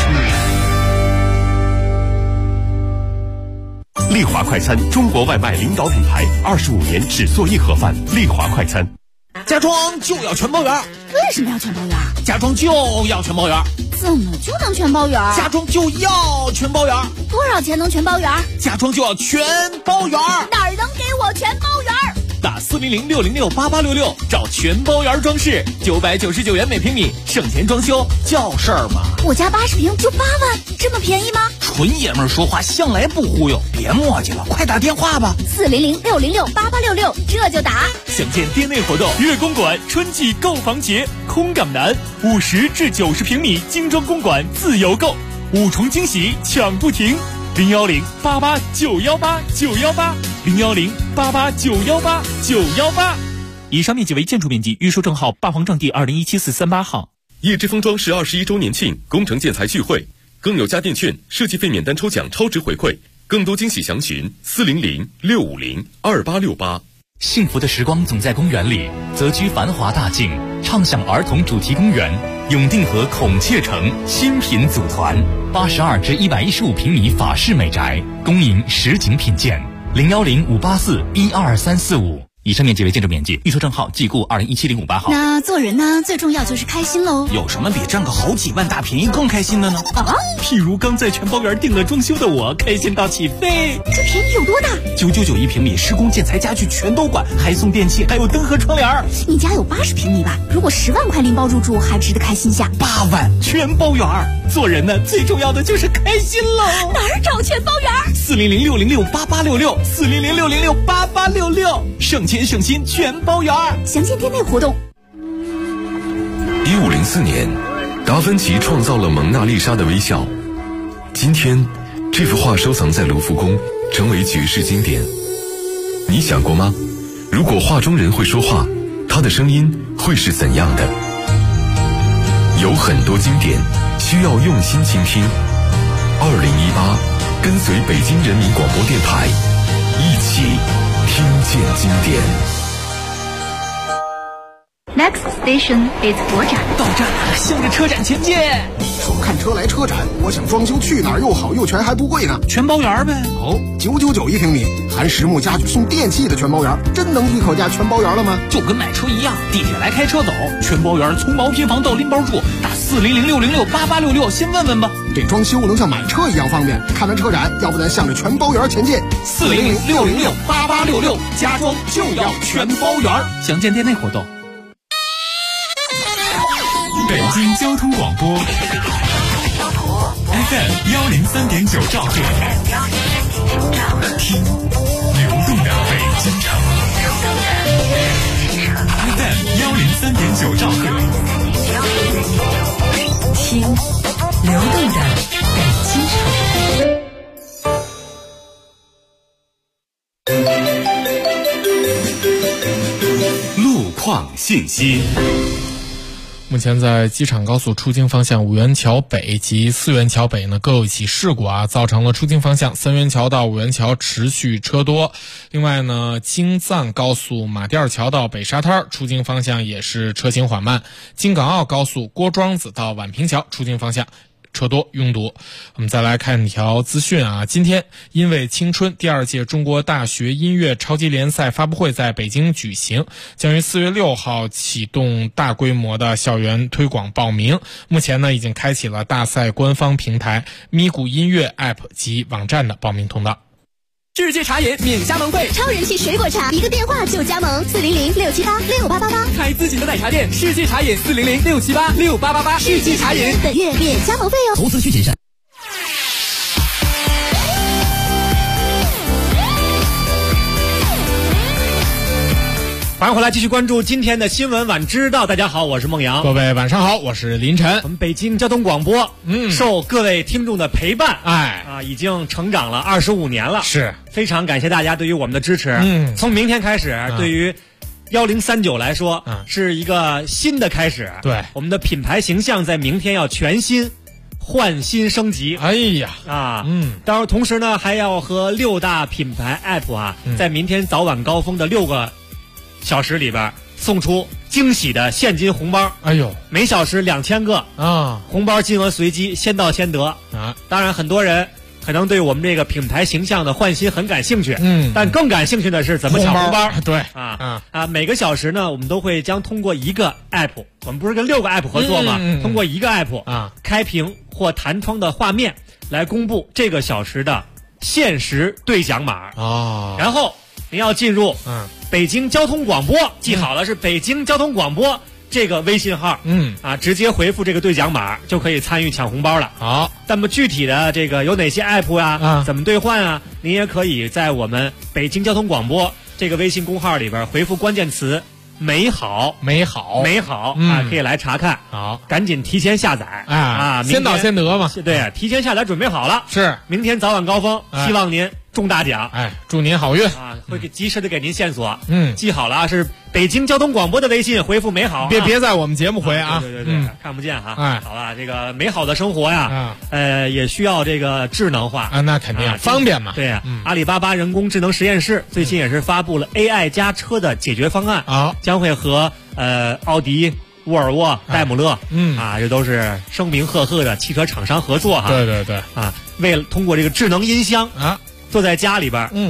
丽华快餐，中国外卖领导品牌，25年只做硬盒饭。丽华快餐， 家装就要全包圆。 为什么要全包圆？ 家装就要全包圆。 怎么就能全包圆？ 家装就要全包圆。 多少钱能全包圆？ 家装就要全包圆。 哪儿能给我全包圆？ 打400-606-8866，找全包圆装饰，999元每平米，省钱装修叫事儿嘛。 我家80平就8万，这么便宜吗？ 纯爷们儿说话向来不忽悠，别磨叽了，快打电话吧。 400-606-8866，这就打。 详见店内活动。悦公馆春季购房节，空港南50至90平米精装公馆自由购，5重惊喜抢不停。010-88-918-918，010-88-918-918。以上面积为建筑面积，预售证号霸王证第2017438号。叶之峰装饰21周年庆工程建材聚会，更有家电券、设计费免单抽奖超值回馈，更多惊喜详询400-650-2868。 幸福的时光总在公园里，择居繁华大境，畅享儿童主题公园。永定河孔雀城新品组团，82至115平米法式美宅，恭迎实景品鉴。010-584-12345。 以上面积为建筑面积，预售证号即购2017-05-8号。 那做人呢，最重要就是开心喽。 有什么比占个好几万大便宜更开心的呢？譬如刚在全包园订了装修的我，开心到起飞。 这便宜有多大 ？999一平米，施工建材家具全都管，还送电器，还有灯和窗帘。 你家有80平米吧？如果10万块拎包入住，还值得开心下。 8万全包园，做人呢，最重要的就是开心喽。 哪儿找全包园 ？400-606-8866，400-606-8866，省钱省心全包园。 详见店内活动。 1504年，达芬奇创造了蒙娜丽莎的微笑。今天，这幅画收藏在卢浮宫，成为举世经典。你想过吗？如果画中人会说话，他的声音会是怎样的？有很多经典需要用心倾听。2018，跟随北京人民广播电台，一起听见经典。 Next station is 国展。 到站了，向着车展前进。 说看车来车展，我想装修去哪儿又好又全还不贵呢？ 全包园呗。 哦，999一平米，含实木家具送电器的全包园，真能一口价全包园了吗？ 就跟买车一样，地铁来开车走，全包园从毛坯房到拎包住，打400-606-8866，先问问吧。 这装修能像买车一样方便。看完车展，要不咱向着全包园前进。 400-606-8866，家装就要全包园。详见店内活动。 北京交通广播 FM 103.9兆赫，听流动的北京城。FM 103.9兆赫， 听流动的北京城。路况信息。 目前在机场高速出京方向五元桥北及4元桥北呢各有一起事故造成了出京方向3元桥到5元桥持续车多。另外呢，京藏高速马甸桥到北沙滩出京方向也是车行缓慢。京港澳高速郭庄子到宛平桥出京方向车多拥堵。我们再来看一条资讯今天因为青春第2届中国大学音乐超级联赛发布会在北京举行，将于4月6号启动大规模的校园推广报名。目前呢，已经开启了大赛官方平台咪咕音乐 App 及网站的报名通道。 世界茶饮免加盟费， 超人气水果茶，一个电话就加盟，400-678-6888， 开自己的奶茶店，世界茶饮400-678-6888，世界茶饮本月免加盟费哦。 投资需谨慎。欢迎回来，继续关注今天的新闻晚知道。大家好，我是孟阳。 各位晚上好，我是林晨。 我们北京交通广播，受各位听众的陪伴，已经成长了25年了， 是非常感谢大家对于我们的支持。从明天开始，对于1039来说，是一个新的开始。 对， 我们的品牌形象在明天要全新换新升级。 哎呀当然同时呢，还要和6大品牌 app 在明天早晚高峰的6个小时里边送出惊喜的现金红包。 哎呦， 每小时2000个红包金额随机，先到先得当然很多人可能对我们这个品牌形象的换新很感兴趣，但更感兴趣的是怎么抢红包。 对每个小时呢，我们都会将通过一个 app， 我们不是跟6个 app 合作吗？通过一个 app 开屏或弹窗的画面来公布这个小时的限时兑奖码然后您要进入北京交通广播，记好了，是北京交通广播这个微信号，直接回复这个兑奖码就可以参与抢红包了。 好， 那么具体的这个有哪些 app 怎么兑换您也可以在我们北京交通广播这个微信公号里边回复关键词美好可以来查看。 好， 赶紧提前下载先到先得嘛。 对，提前下载准备好了， 是明天早晚高峰，希望您中大奖。 祝您好运会及时的给您线索。记好了是北京交通广播的微信回复美好， 别在我们节目回对，看不见好吧，这个美好的生活也需要这个智能化那肯定方便嘛。 对阿里巴巴人工智能实验室最近也是发布了 AI 加车的解决方案将会和奥迪、沃尔沃、戴姆勒这都是声名赫赫的汽车厂商合作对为了通过这个智能音箱坐在家里边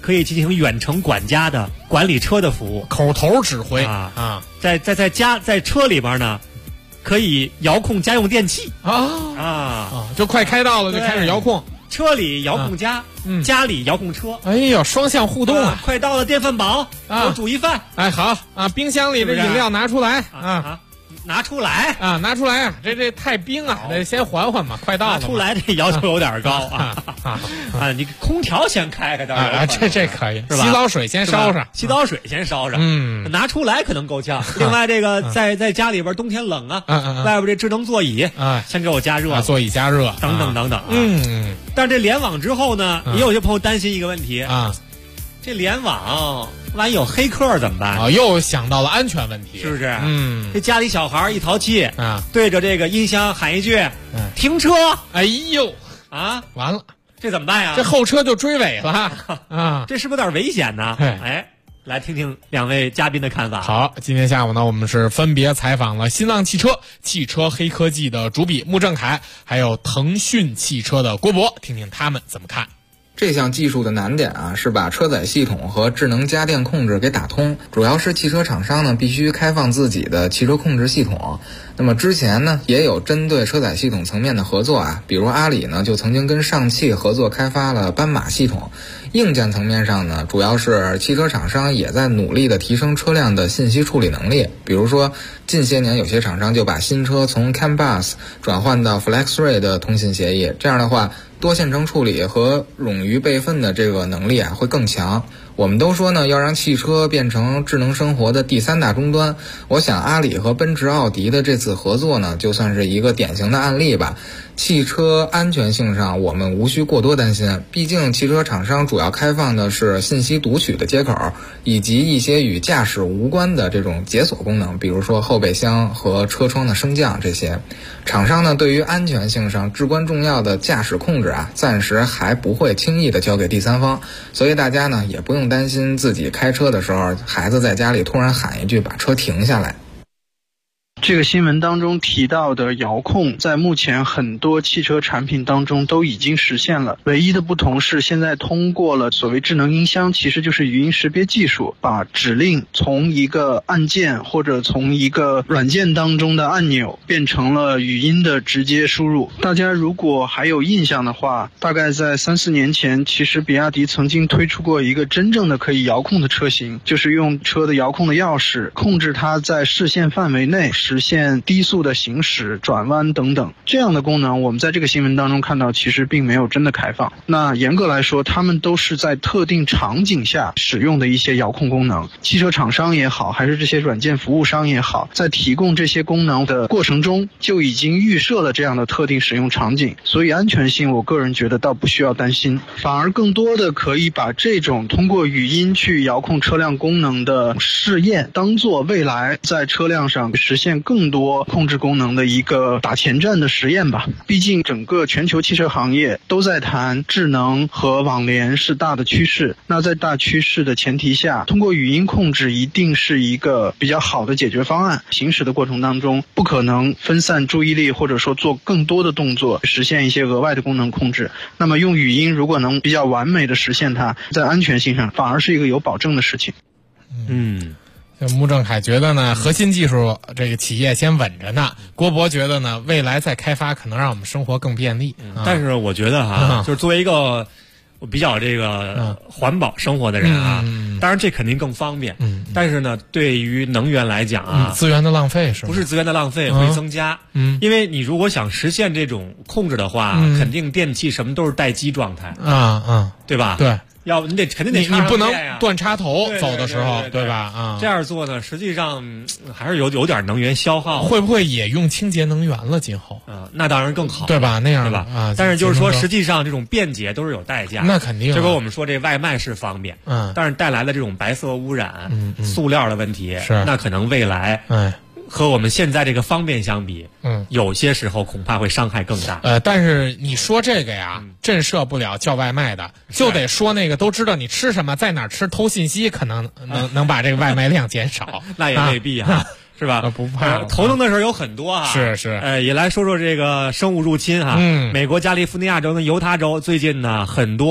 可以进行远程管家的管理车的服务， 口头指挥在车里边呢，可以遥控家用电器就快开到了就开始遥控， 车里遥控家，家里遥控车。 哎呦，双向互动啊！ 快到了，电饭煲我煮一饭。 哎，好啊，冰箱里的饮料拿出来拿出来拿出来啊！这太冰啊，得先缓缓嘛，快到了。 拿出来这要求有点高你空调先开倒是这可以， 是吧？ 洗澡水先烧上， 洗澡水先烧上。拿出来可能够呛。另外，这个在家里边冬天冷外边这智能座椅先给我加热， 座椅加热等等等等。但是这联网之后呢，也有些朋友担心一个问题这联网万一有黑客怎么办又想到了安全问题， 是不是？这家里小孩一淘气对着这个音箱喊一句停车， 哎呦完了， 这怎么办呀？ 这后车就追尾了这是不是有点危险呢？来听听两位嘉宾的看法。 好，今天下午呢，我们是分别采访了新浪汽车黑科技的主笔穆正凯，还有腾讯汽车的郭博，听听他们怎么看。 这项技术的难点是把车载系统和智能家电控制给打通，主要是汽车厂商呢必须开放自己的汽车控制系统。那么之前呢也有针对车载系统层面的合作比如阿里呢就曾经跟上汽合作开发了斑马系统。硬件层面上呢，主要是汽车厂商也在努力的提升车辆的信息处理能力。比如说近些年有些厂商就把新车从 CAN bus 转换到 FlexRay 的通信协议，这样的话多线程处理和冗余备份的这个能力会更强。我们都说呢，要让汽车变成智能生活的第3大终端。我想阿里和奔驰、奥迪的这次合作呢，就算是一个典型的案例吧。汽车安全性上我们无需过多担心，毕竟汽车厂商主要开放的是信息读取的接口，以及一些与驾驶无关的这种解锁功能，比如说后备箱和车窗的升降这些。厂商呢，对于安全性上至关重要的驾驶控制暂时还不会轻易的交给第三方，所以大家呢也不用担心自己开车的时候孩子在家里突然喊一句把车停下来。 这个新闻当中提到的遥控，在目前很多汽车产品当中都已经实现了，唯一的不同是现在通过了所谓智能音箱，其实就是语音识别技术，把指令从一个按键或者从一个软件当中的按钮变成了语音的直接输入。大家如果还有印象的话，大概在3-4年前，其实比亚迪曾经推出过一个真正的可以遥控的车型，就是用车的遥控的钥匙控制它在视线范围内实现低速的行驶、转弯等等，这样的功能我们在这个新闻当中看到其实并没有真的开放。那严格来说，他们都是在特定场景下使用的一些遥控功能。汽车厂商也好，还是这些软件服务商也好，在提供这些功能的过程中就已经预设了这样的特定使用场景，所以安全性我个人觉得倒不需要担心，反而更多的可以把这种通过语音去遥控车辆功能的试验当做未来在车辆上实现更多控制功能的一个打前站的实验吧。毕竟整个全球汽车行业都在谈智能和网联是大的趋势，那在大趋势的前提下，通过语音控制一定是一个比较好的解决方案。行驶的过程当中不可能分散注意力，或者说做更多的动作实现一些额外的功能控制，那么用语音如果能比较完美的实现它，在安全性上反而是一个有保证的事情。 穆正凯觉得呢，核心技术这个企业先稳着呢。郭博觉得呢，未来再开发可能让我们生活更便利。 但是我觉得就是作为一个比较这个环保生活的人当然这肯定更方便。但是呢，对于能源来讲资源的浪费是吗？ 不是资源的浪费会增加。因为你如果想实现这种控制的话，肯定电器什么都是待机状态对吧？ 对。 要不你肯定得你不能断插头走的时候，对吧？ 这样做呢，实际上还是有点能源消耗。 会不会也用清洁能源了？今后那当然更好， 对吧？那样对吧？但是就是说，实际上这种便捷都是有代价。 那肯定。 就跟我们说这外卖是方便，但是带来的这种白色污染、塑料的问题，那可能未来和我们现在这个方便相比，有些时候恐怕会伤害更大。 但是你说这个呀，震慑不了叫外卖的，就得说那个都知道你吃什么，在哪儿吃，偷信息可能能把这个外卖量减少。 那也未必是吧？ 不怕头疼的事儿有很多是。 也来说说这个生物入侵美国加利福尼亚州跟犹他州最近呢，很多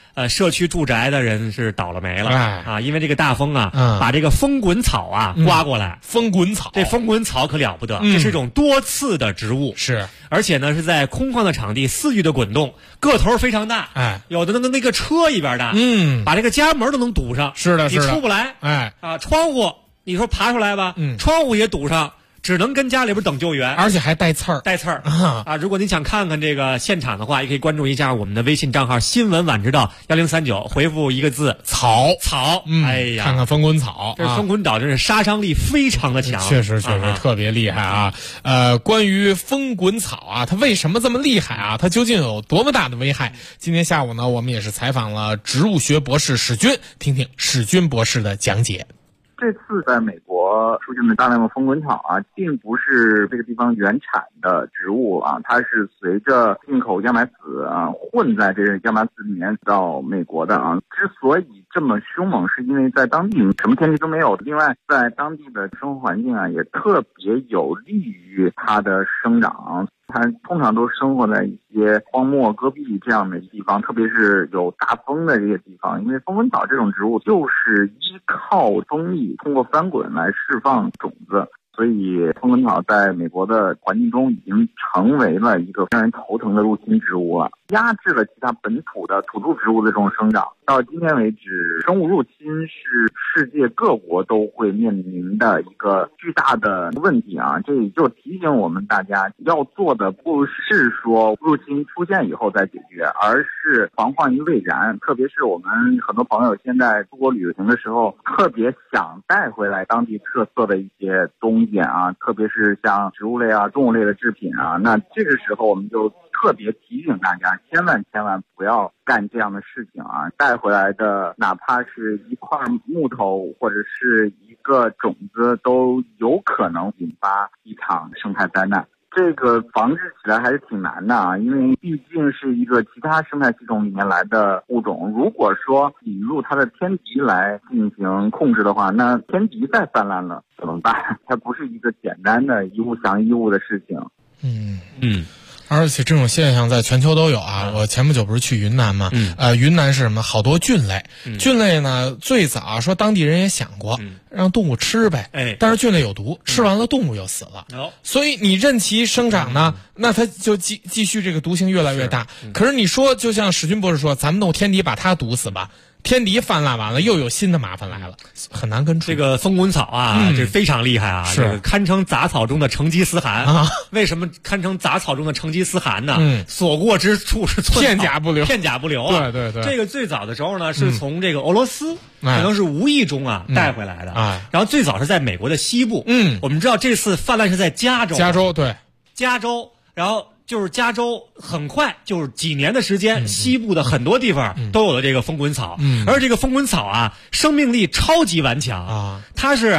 社区住宅的人是倒了霉了啊， 因为这个大风把这个风滚草刮过来。 风滚草， 这风滚草可了不得，这是一种多刺的植物， 是， 而且呢是在空旷的场地肆意的滚动，个头非常大，有的那个车一边大，把这个家门都能堵上， 是的， 你出不来，窗户你说爬出来吧，窗户也堵上。只能跟家里边等救援， 而且还带刺儿， 如果您想看看这个现场的话，也可以关注一下我们的微信账号新闻晚知道1039，回复一个字草， 哎呀， 看看风滚草， 这风滚草真是杀伤力非常的强， 确实特别厉害啊。关于风滚草它为什么这么厉害它究竟有多么大的危害？今天下午呢，我们也是采访了植物学博士史军，听听史军博士的讲解。 这次在美国出现的大量的风滚草并不是这个地方原产的植物它是随着进口亚麻籽混在这个亚麻籽里面到美国的之所以这么凶猛，是因为在当地什么天气都没有，另外在当地的生活环境也特别有利于它的生长。它通常都生活在一些荒漠、戈壁这样的地方，特别是有大风的这些地方。因为风滚草这种植物就是依靠风力通过翻滚来释放种子，所以风滚草在美国的环境中已经成为了一个让人头疼的入侵植物了，压制了其他本土的土著植物的这种生长。到今天为止，生物入侵是世界各国都会面临的一个巨大的问题这也就提醒我们大家要做的不是说入侵出现以后再解决，而是防患于未然。特别是我们很多朋友现在出国旅行的时候，特别想带回来当地特色的一些东西特别是像植物类动物类的制品那这个时候我们就特别提醒大家，千万不要干这样的事情带回来的哪怕是一块木头或者是一个种子，都有可能引发一场生态灾难。这个防治起来还是挺难的因为毕竟是一个其他生态系统里面来的物种。如果说引入它的天敌来进行控制的话，那天敌再泛滥了怎么办？它不是一个简单的一物降一物的事情。 而且这种现象在全球都有我前不久不是去云南吗？云南是什么？好多菌类，菌类呢最早说当地人也想过让动物吃呗，但是菌类有毒，吃完了动物又死了，所以你任其生长呢，那它就继续这个毒性越来越大。可是你说，就像史军博士说，咱们弄天敌把它毒死吧。天敌泛滥完了，又有新的麻烦来了，很难根除。 这个风滚草这非常厉害是这个堪称杂草中的成吉思汗为什么堪称杂草中的成吉思汗呢？所过之处是片甲不留， 对。这个最早的时候呢，是从这个俄罗斯可能是无意中带回来的然后最早是在美国的西部。我们知道这次泛滥是在加州，然后就是加州很快就是几年的时间，西部的很多地方都有了这个风滚草，而这个风滚草生命力超级顽强它是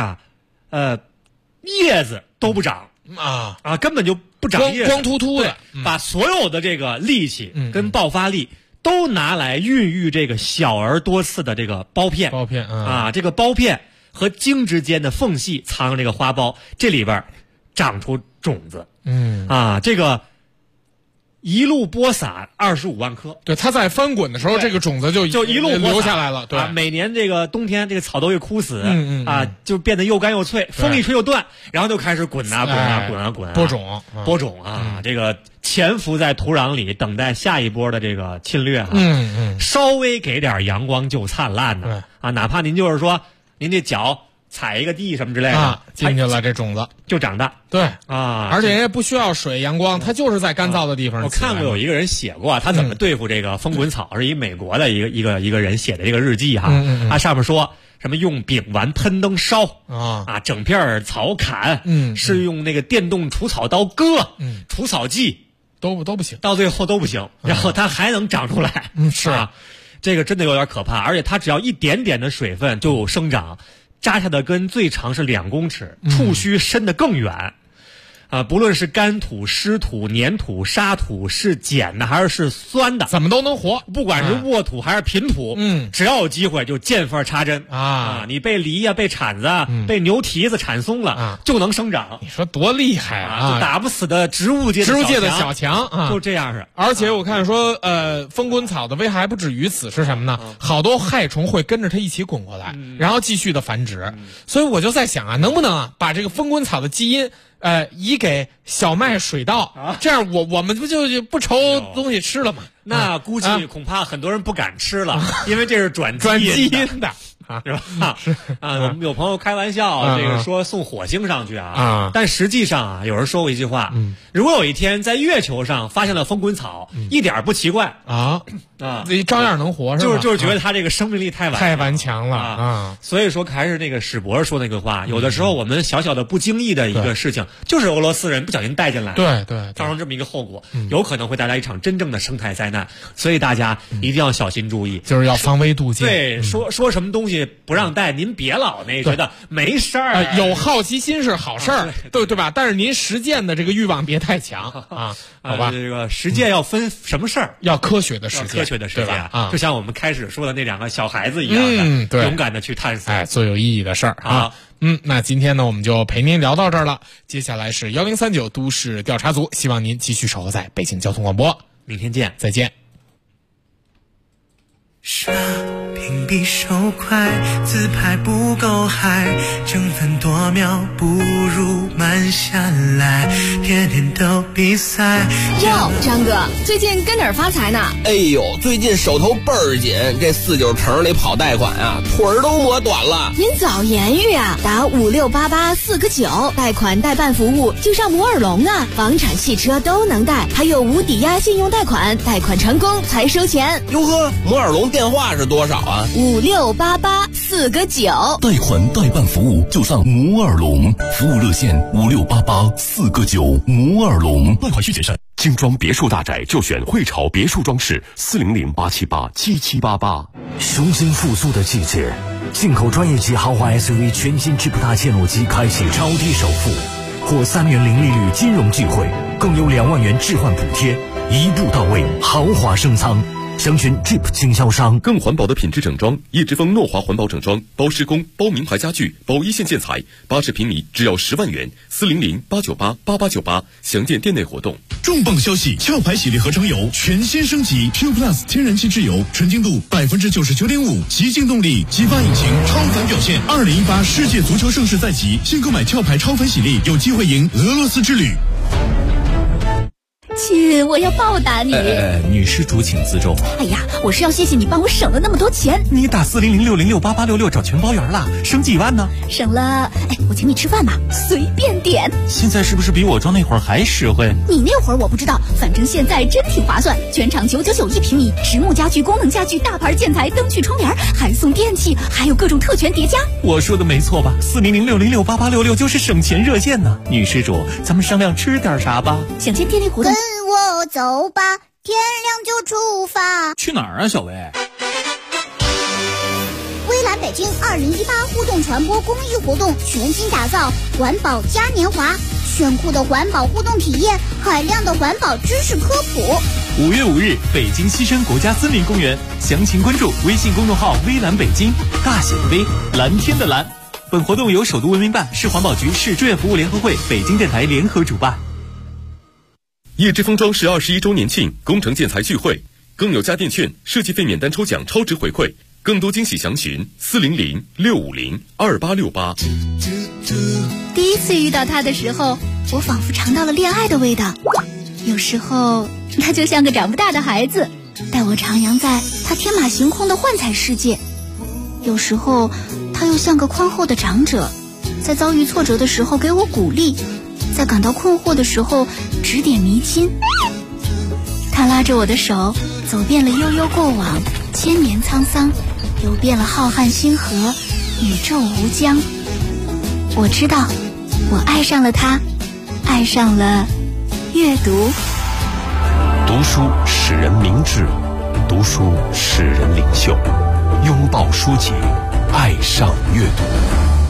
叶子都不长根本就不长叶子， 光秃秃的， 把所有的这个力气跟爆发力都拿来孕育这个小而多刺的这个苞片这个苞片和茎之间的缝隙藏着这个花苞，这里边长出种子这个一路播撒25万颗， 对，它在翻滚的时候，这个种子就一路留下来了，对每年这个冬天这个草都会枯死就变得又干又脆，风一吹就断，然后就开始滚播种这个潜伏在土壤里，等待下一波的这个侵略稍微给点阳光就灿烂呢哪怕您就是说您这脚踩一个地什么之类的进去了，这种子就长大， 对而且人家不需要水阳光，它就是在干燥的地方。 我看过有一个人写过他怎么对付这个风滚草，是一美国的一个人写的这个日记他上面说什么用丙烷喷灯烧整片草砍是用那个电动除草刀割除草剂都不行， 到最后都不行，然后它还能长出来是这个真的有点可怕，而且它只要一点点的水分就生长，扎下的根最长是2公尺，触须伸得更远不论是干土、湿土、粘土、沙土，是碱的还是酸的， 怎么都能活。 不管是沃土还是贫土，只要有机会就见缝插针啊！你被梨呀、被铲子、被牛蹄子铲松了，就能生长。 你说多厉害啊！ 就打不死的植物界的小强啊， 就这样是。 而且我看说，风滚草的危害还不止于此，是什么呢？好多害虫会跟着它一起滚过来，然后继续的繁殖。所以我就在想啊，能不能把这个风滚草的基因移给小麦水稻，这样我们不就不愁东西吃了吗？ 那估计恐怕很多人不敢吃了，因为这是转基因的。 是吧？我们有朋友开玩笑，这个说送火星上去但实际上有人说过一句话，如果有一天在月球上发现了风滚草，一点不奇怪照样能活是吧？ 就是觉得它这个生命力太顽强了所以说还是那个史博士说那个话，有的时候我们小小的不经意的一个事情，就是俄罗斯人不小心带进来， 对， 造成这么一个后果，有可能会带来一场真正的生态灾难。所以大家一定要小心注意， 就是要防微杜渐。 对，说什么东西不让带，您别老觉得没事儿， 有好奇心是好事儿，对吧？但是您实践的这个欲望别太强好吧？ 这个实践要分什么事儿， 要科学的实践， 对吧？就像我们开始说的那2个小孩子一样的，勇敢的去探索， 做有意义的事儿啊。那今天呢，我们就陪您聊到这儿了。接下来是1039都市调查组，希望您继续守候在北京交通广播。 明天见， 再见。 刷屏比手快，自拍不够嗨，争分夺秒不如慢下来，天天都比赛。 哟，张哥，最近跟哪儿发财呢？ 哎呦，最近手头倍儿紧，这49城里跑贷款啊，腿儿都磨短了。 您早言语啊，打5688-4个9，贷款代办服务就上摩尔龙啊，房产、汽车都能贷，还有无抵押信用贷款，贷款成功才收钱。 哟呵，摩尔龙电话是多少啊 ？5688-4个9， 贷款代办服务就上摩尔龙，服务热线5688-4个9，摩尔龙。贷款需谨慎。 精装别墅大宅就选汇潮别墅装饰，400-878-7788。 雄心复苏的季节，进口专业级豪华 SUV 全新智普大切诺基开启超低首付，或3元零利率金融聚会，更有2万元置换补贴，一步到位，豪华升舱。详询 Jeep 经销商。 更环保的品质整装，叶之峰诺华环保整装，包施工、包名牌家具、包一线建材，80平米只要10万元，400-898-8898，详见店内活动。 重磅消息！壳牌喜力合成油全新升级 Q Plus 天然气质油，纯净度99.5%，极净动力，激发引擎，超凡表现。2018世界足球盛世在即，新购买壳牌超凡喜力，有机会赢俄罗斯之旅。 亲，我要报答你。 女施主请自重。 哎呀，我是要谢谢你帮我省了那么多钱。 你打400-606-8866找全包圆了，省几万呢？ 省了，我请你吃饭吧，随便点。 现在是不是比我装那会儿还实惠？ 你那会儿我不知道，反正现在真挺划算，全场999一平米，实木家具、功能家具、大牌建材、灯具、窗帘，还送电器，还有各种特权叠加。 我说的没错吧？400-606-8866就是省钱热线呢。女施主，咱们商量吃点啥吧？ 想见电力活动。 跟我走吧，天亮就出发。 去哪儿啊，小薇？ 微蓝北京2018互动传播公益活动全新打造环保嘉年华，炫酷的环保互动体验，海量的环保知识科普。 5月5日，北京西山国家森林公园，详情关注微信公众号微蓝北京，大写的微，蓝天的蓝。本活动由首都文明办、市环保局、市志愿服务联合会、北京电台联合主办。 叶之峰装饰21周年庆工程建材聚会，更有家电券、设计费免单抽奖超值回馈，更多惊喜详询400-650-2868。 第一次遇到他的时候，我仿佛尝到了恋爱的味道。有时候他就像个长不大的孩子，带我徜徉在他天马行空的幻彩世界；有时候他又像个宽厚的长者，在遭遇挫折的时候给我鼓励，在感到困惑的时候指点迷津。他拉着我的手，走遍了悠悠过往，千年沧桑，游遍了浩瀚星河，宇宙无疆。我知道，我爱上了他，爱上了阅读。 读书使人明智，读书使人领袖，拥抱书籍，爱上阅读。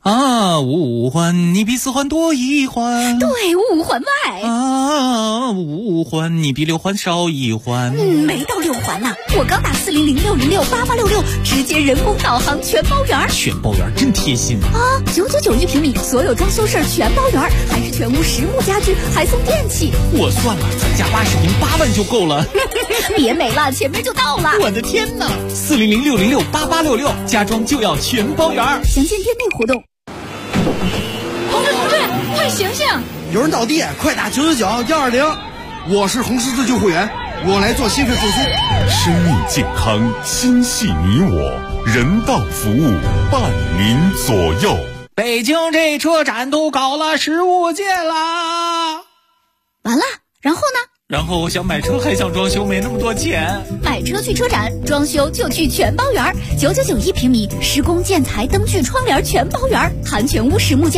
啊，五环你比四环多一环。 对，5环外。 啊，5环你比6环少一环。 没到6环呢，我刚打400-606-8866，直接人工导航全包圆。 全包圆真贴心啊！999一平米，所有装修事儿全包圆，还是全屋实木家具，还送电器。 我算了，咱家80平8万就够了。 别美了，前面就到了。 我的天哪！400-606-8866，家装就要全包圆。 详见店内活动。同志，快醒醒！ 有人倒地，快打999-120。我是红十字救护员，我来做心肺复苏。 生命健康，心系你我，人道服务伴您左右。 北京这车展都搞了15届啦！ 完了，然后呢？ 然后我想买车还想装修，没那么多钱。 买车去车展，装修就去全包圆，999一平米，施工建材灯具窗帘全包圆，含全屋实木家